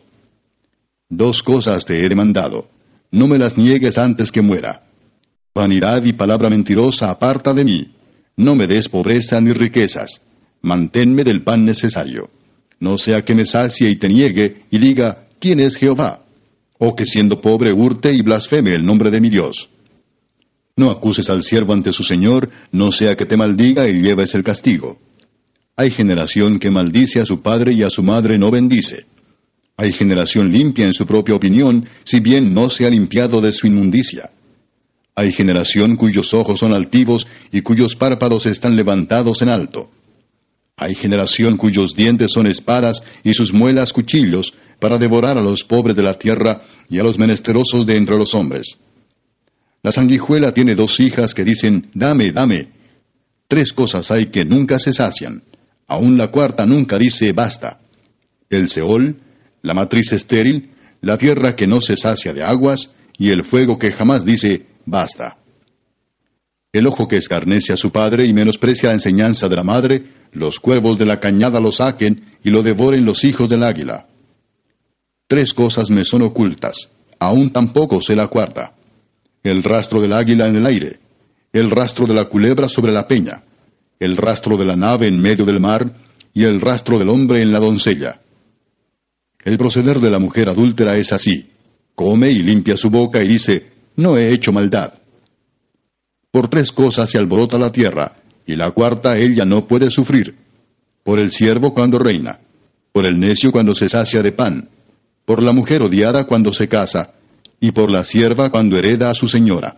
2 cosas te he demandado. No me las niegues antes que muera. Vanidad y palabra mentirosa aparta de mí. No me des pobreza ni riquezas. Manténme del pan necesario. No sea que me sacie y te niegue y diga, ¿quién es Jehová? O que siendo pobre hurte y blasfeme el nombre de mi Dios. No acuses al siervo ante su señor, no sea que te maldiga y lleves el castigo. Hay generación que maldice a su padre y a su madre no bendice. Hay generación limpia en su propia opinión, si bien no se ha limpiado de su inmundicia. Hay generación cuyos ojos son altivos y cuyos párpados están levantados en alto. Hay generación cuyos dientes son espadas y sus muelas cuchillos, para devorar a los pobres de la tierra y a los menesterosos de entre los hombres. La sanguijuela tiene 2 hijas que dicen, dame, dame. 3 cosas hay que nunca se sacian. Aún la cuarta nunca dice, basta. El Seol, la matriz estéril, la tierra que no se sacia de aguas, y el fuego que jamás dice, basta. El ojo que escarnece a su padre y menosprecia la enseñanza de la madre, los cuervos de la cañada lo saquen y lo devoren los hijos del águila. 3 cosas me son ocultas, aún tampoco sé la cuarta. El rastro del águila en el aire, el rastro de la culebra sobre la peña, el rastro de la nave en medio del mar, y el rastro del hombre en la doncella. El proceder de la mujer adúltera es así: come y limpia su boca y dice, no he hecho maldad. Por 3 cosas se alborota la tierra, y la cuarta ella no puede sufrir: por el siervo cuando reina, por el necio cuando se sacia de pan, por la mujer odiada cuando se casa, y por la sierva cuando hereda a su señora.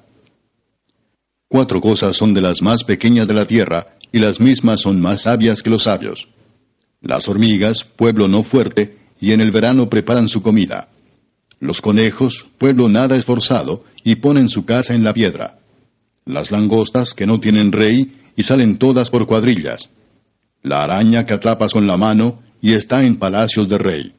4 cosas son de las más pequeñas de la tierra, y las mismas son más sabias que los sabios. Las hormigas, pueblo no fuerte, y en el verano preparan su comida. Los conejos, pueblo nada esforzado, y ponen su casa en la piedra. Las langostas, que no tienen rey, y salen todas por cuadrillas. La araña que atrapas con la mano, y está en palacios de rey.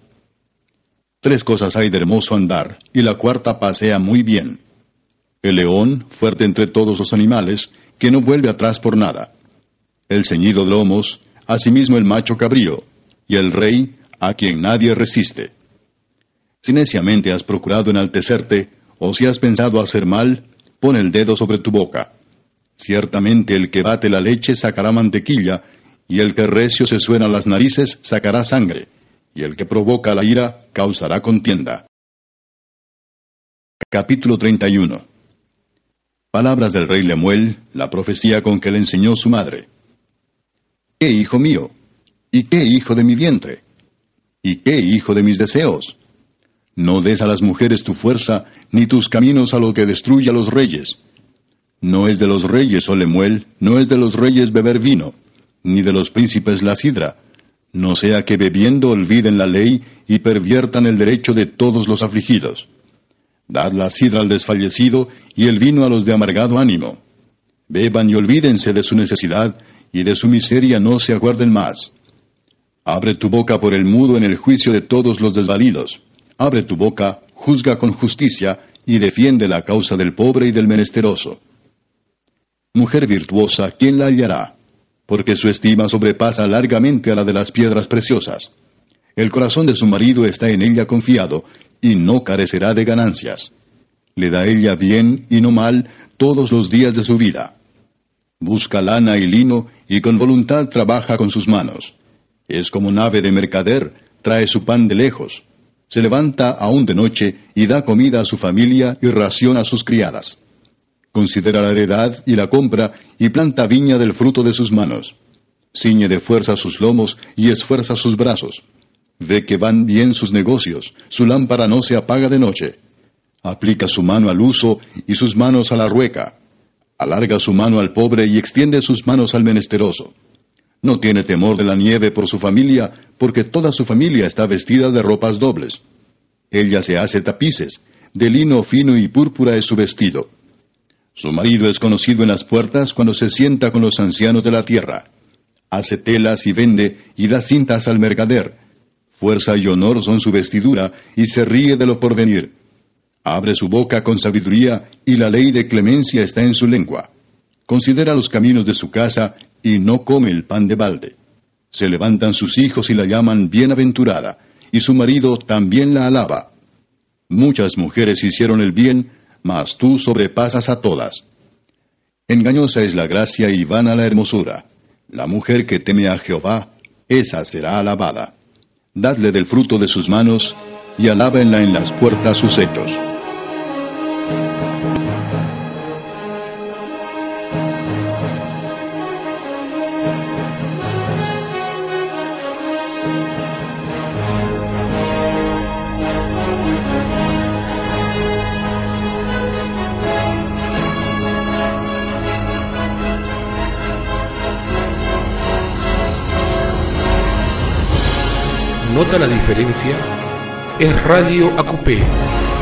3 cosas hay de hermoso andar, y la cuarta pasea muy bien. El león, fuerte entre todos los animales, que no vuelve atrás por nada. El ceñido de lomos, asimismo el macho cabrío, y el rey, a quien nadie resiste. Si neciamente has procurado enaltecerte, o si has pensado hacer mal, pon el dedo sobre tu boca. Ciertamente el que bate la leche sacará mantequilla, y el que recio se suena las narices sacará sangre, y el que provoca la ira causará contienda. Capítulo 31. Palabras del rey Lemuel, la profecía con que le enseñó su madre. ¿Qué hijo mío? ¿Y qué hijo de mi vientre? ¿Y qué hijo de mis deseos? No des a las mujeres tu fuerza, ni tus caminos a lo que destruye a los reyes. No es de los reyes, oh Lemuel, no es de los reyes beber vino, ni de los príncipes la sidra, no sea que bebiendo olviden la ley y perviertan el derecho de todos los afligidos. Dad la sidra al desfallecido y el vino a los de amargado ánimo. Beban y olvídense de su necesidad, y de su miseria no se acuerden más. Abre tu boca por el mudo en el juicio de todos los desvalidos. Abre tu boca, juzga con justicia, y defiende la causa del pobre y del menesteroso. Mujer virtuosa, ¿quién la hallará? Porque su estima sobrepasa largamente a la de las piedras preciosas. El corazón de su marido está en ella confiado, y no carecerá de ganancias. Le da ella bien y no mal todos los días de su vida. Busca lana y lino, y con voluntad trabaja con sus manos. Es como nave de mercader, trae su pan de lejos. Se levanta aún de noche, y da comida a su familia y ración a sus criadas. Considera la heredad y la compra, y planta viña del fruto de sus manos. Ciñe de fuerza sus lomos, y esfuerza sus brazos. Ve que van bien sus negocios, su lámpara no se apaga de noche. Aplica su mano al uso, y sus manos a la rueca. Alarga su mano al pobre, y extiende sus manos al menesteroso. No tiene temor de la nieve por su familia, porque toda su familia está vestida de ropas dobles. Ella se hace tapices, de lino fino y púrpura es su vestido. Su marido es conocido en las puertas cuando se sienta con los ancianos de la tierra. Hace telas y vende, y da cintas al mercader. Fuerza y honor son su vestidura, y se ríe de lo porvenir. Abre su boca con sabiduría, y la ley de clemencia está en su lengua. Considera los caminos de su casa, y no come el pan de balde. Se levantan sus hijos y la llaman bienaventurada, y su marido también la alaba. Muchas mujeres hicieron el bien, mas tú sobrepasas a todas. Engañosa es la gracia y vana la hermosura. La mujer que teme a Jehová, esa será alabada. Dadle del fruto de sus manos, y alábenla en las puertas sus hechos. ¿Nota la diferencia? Es Radio ACUPE,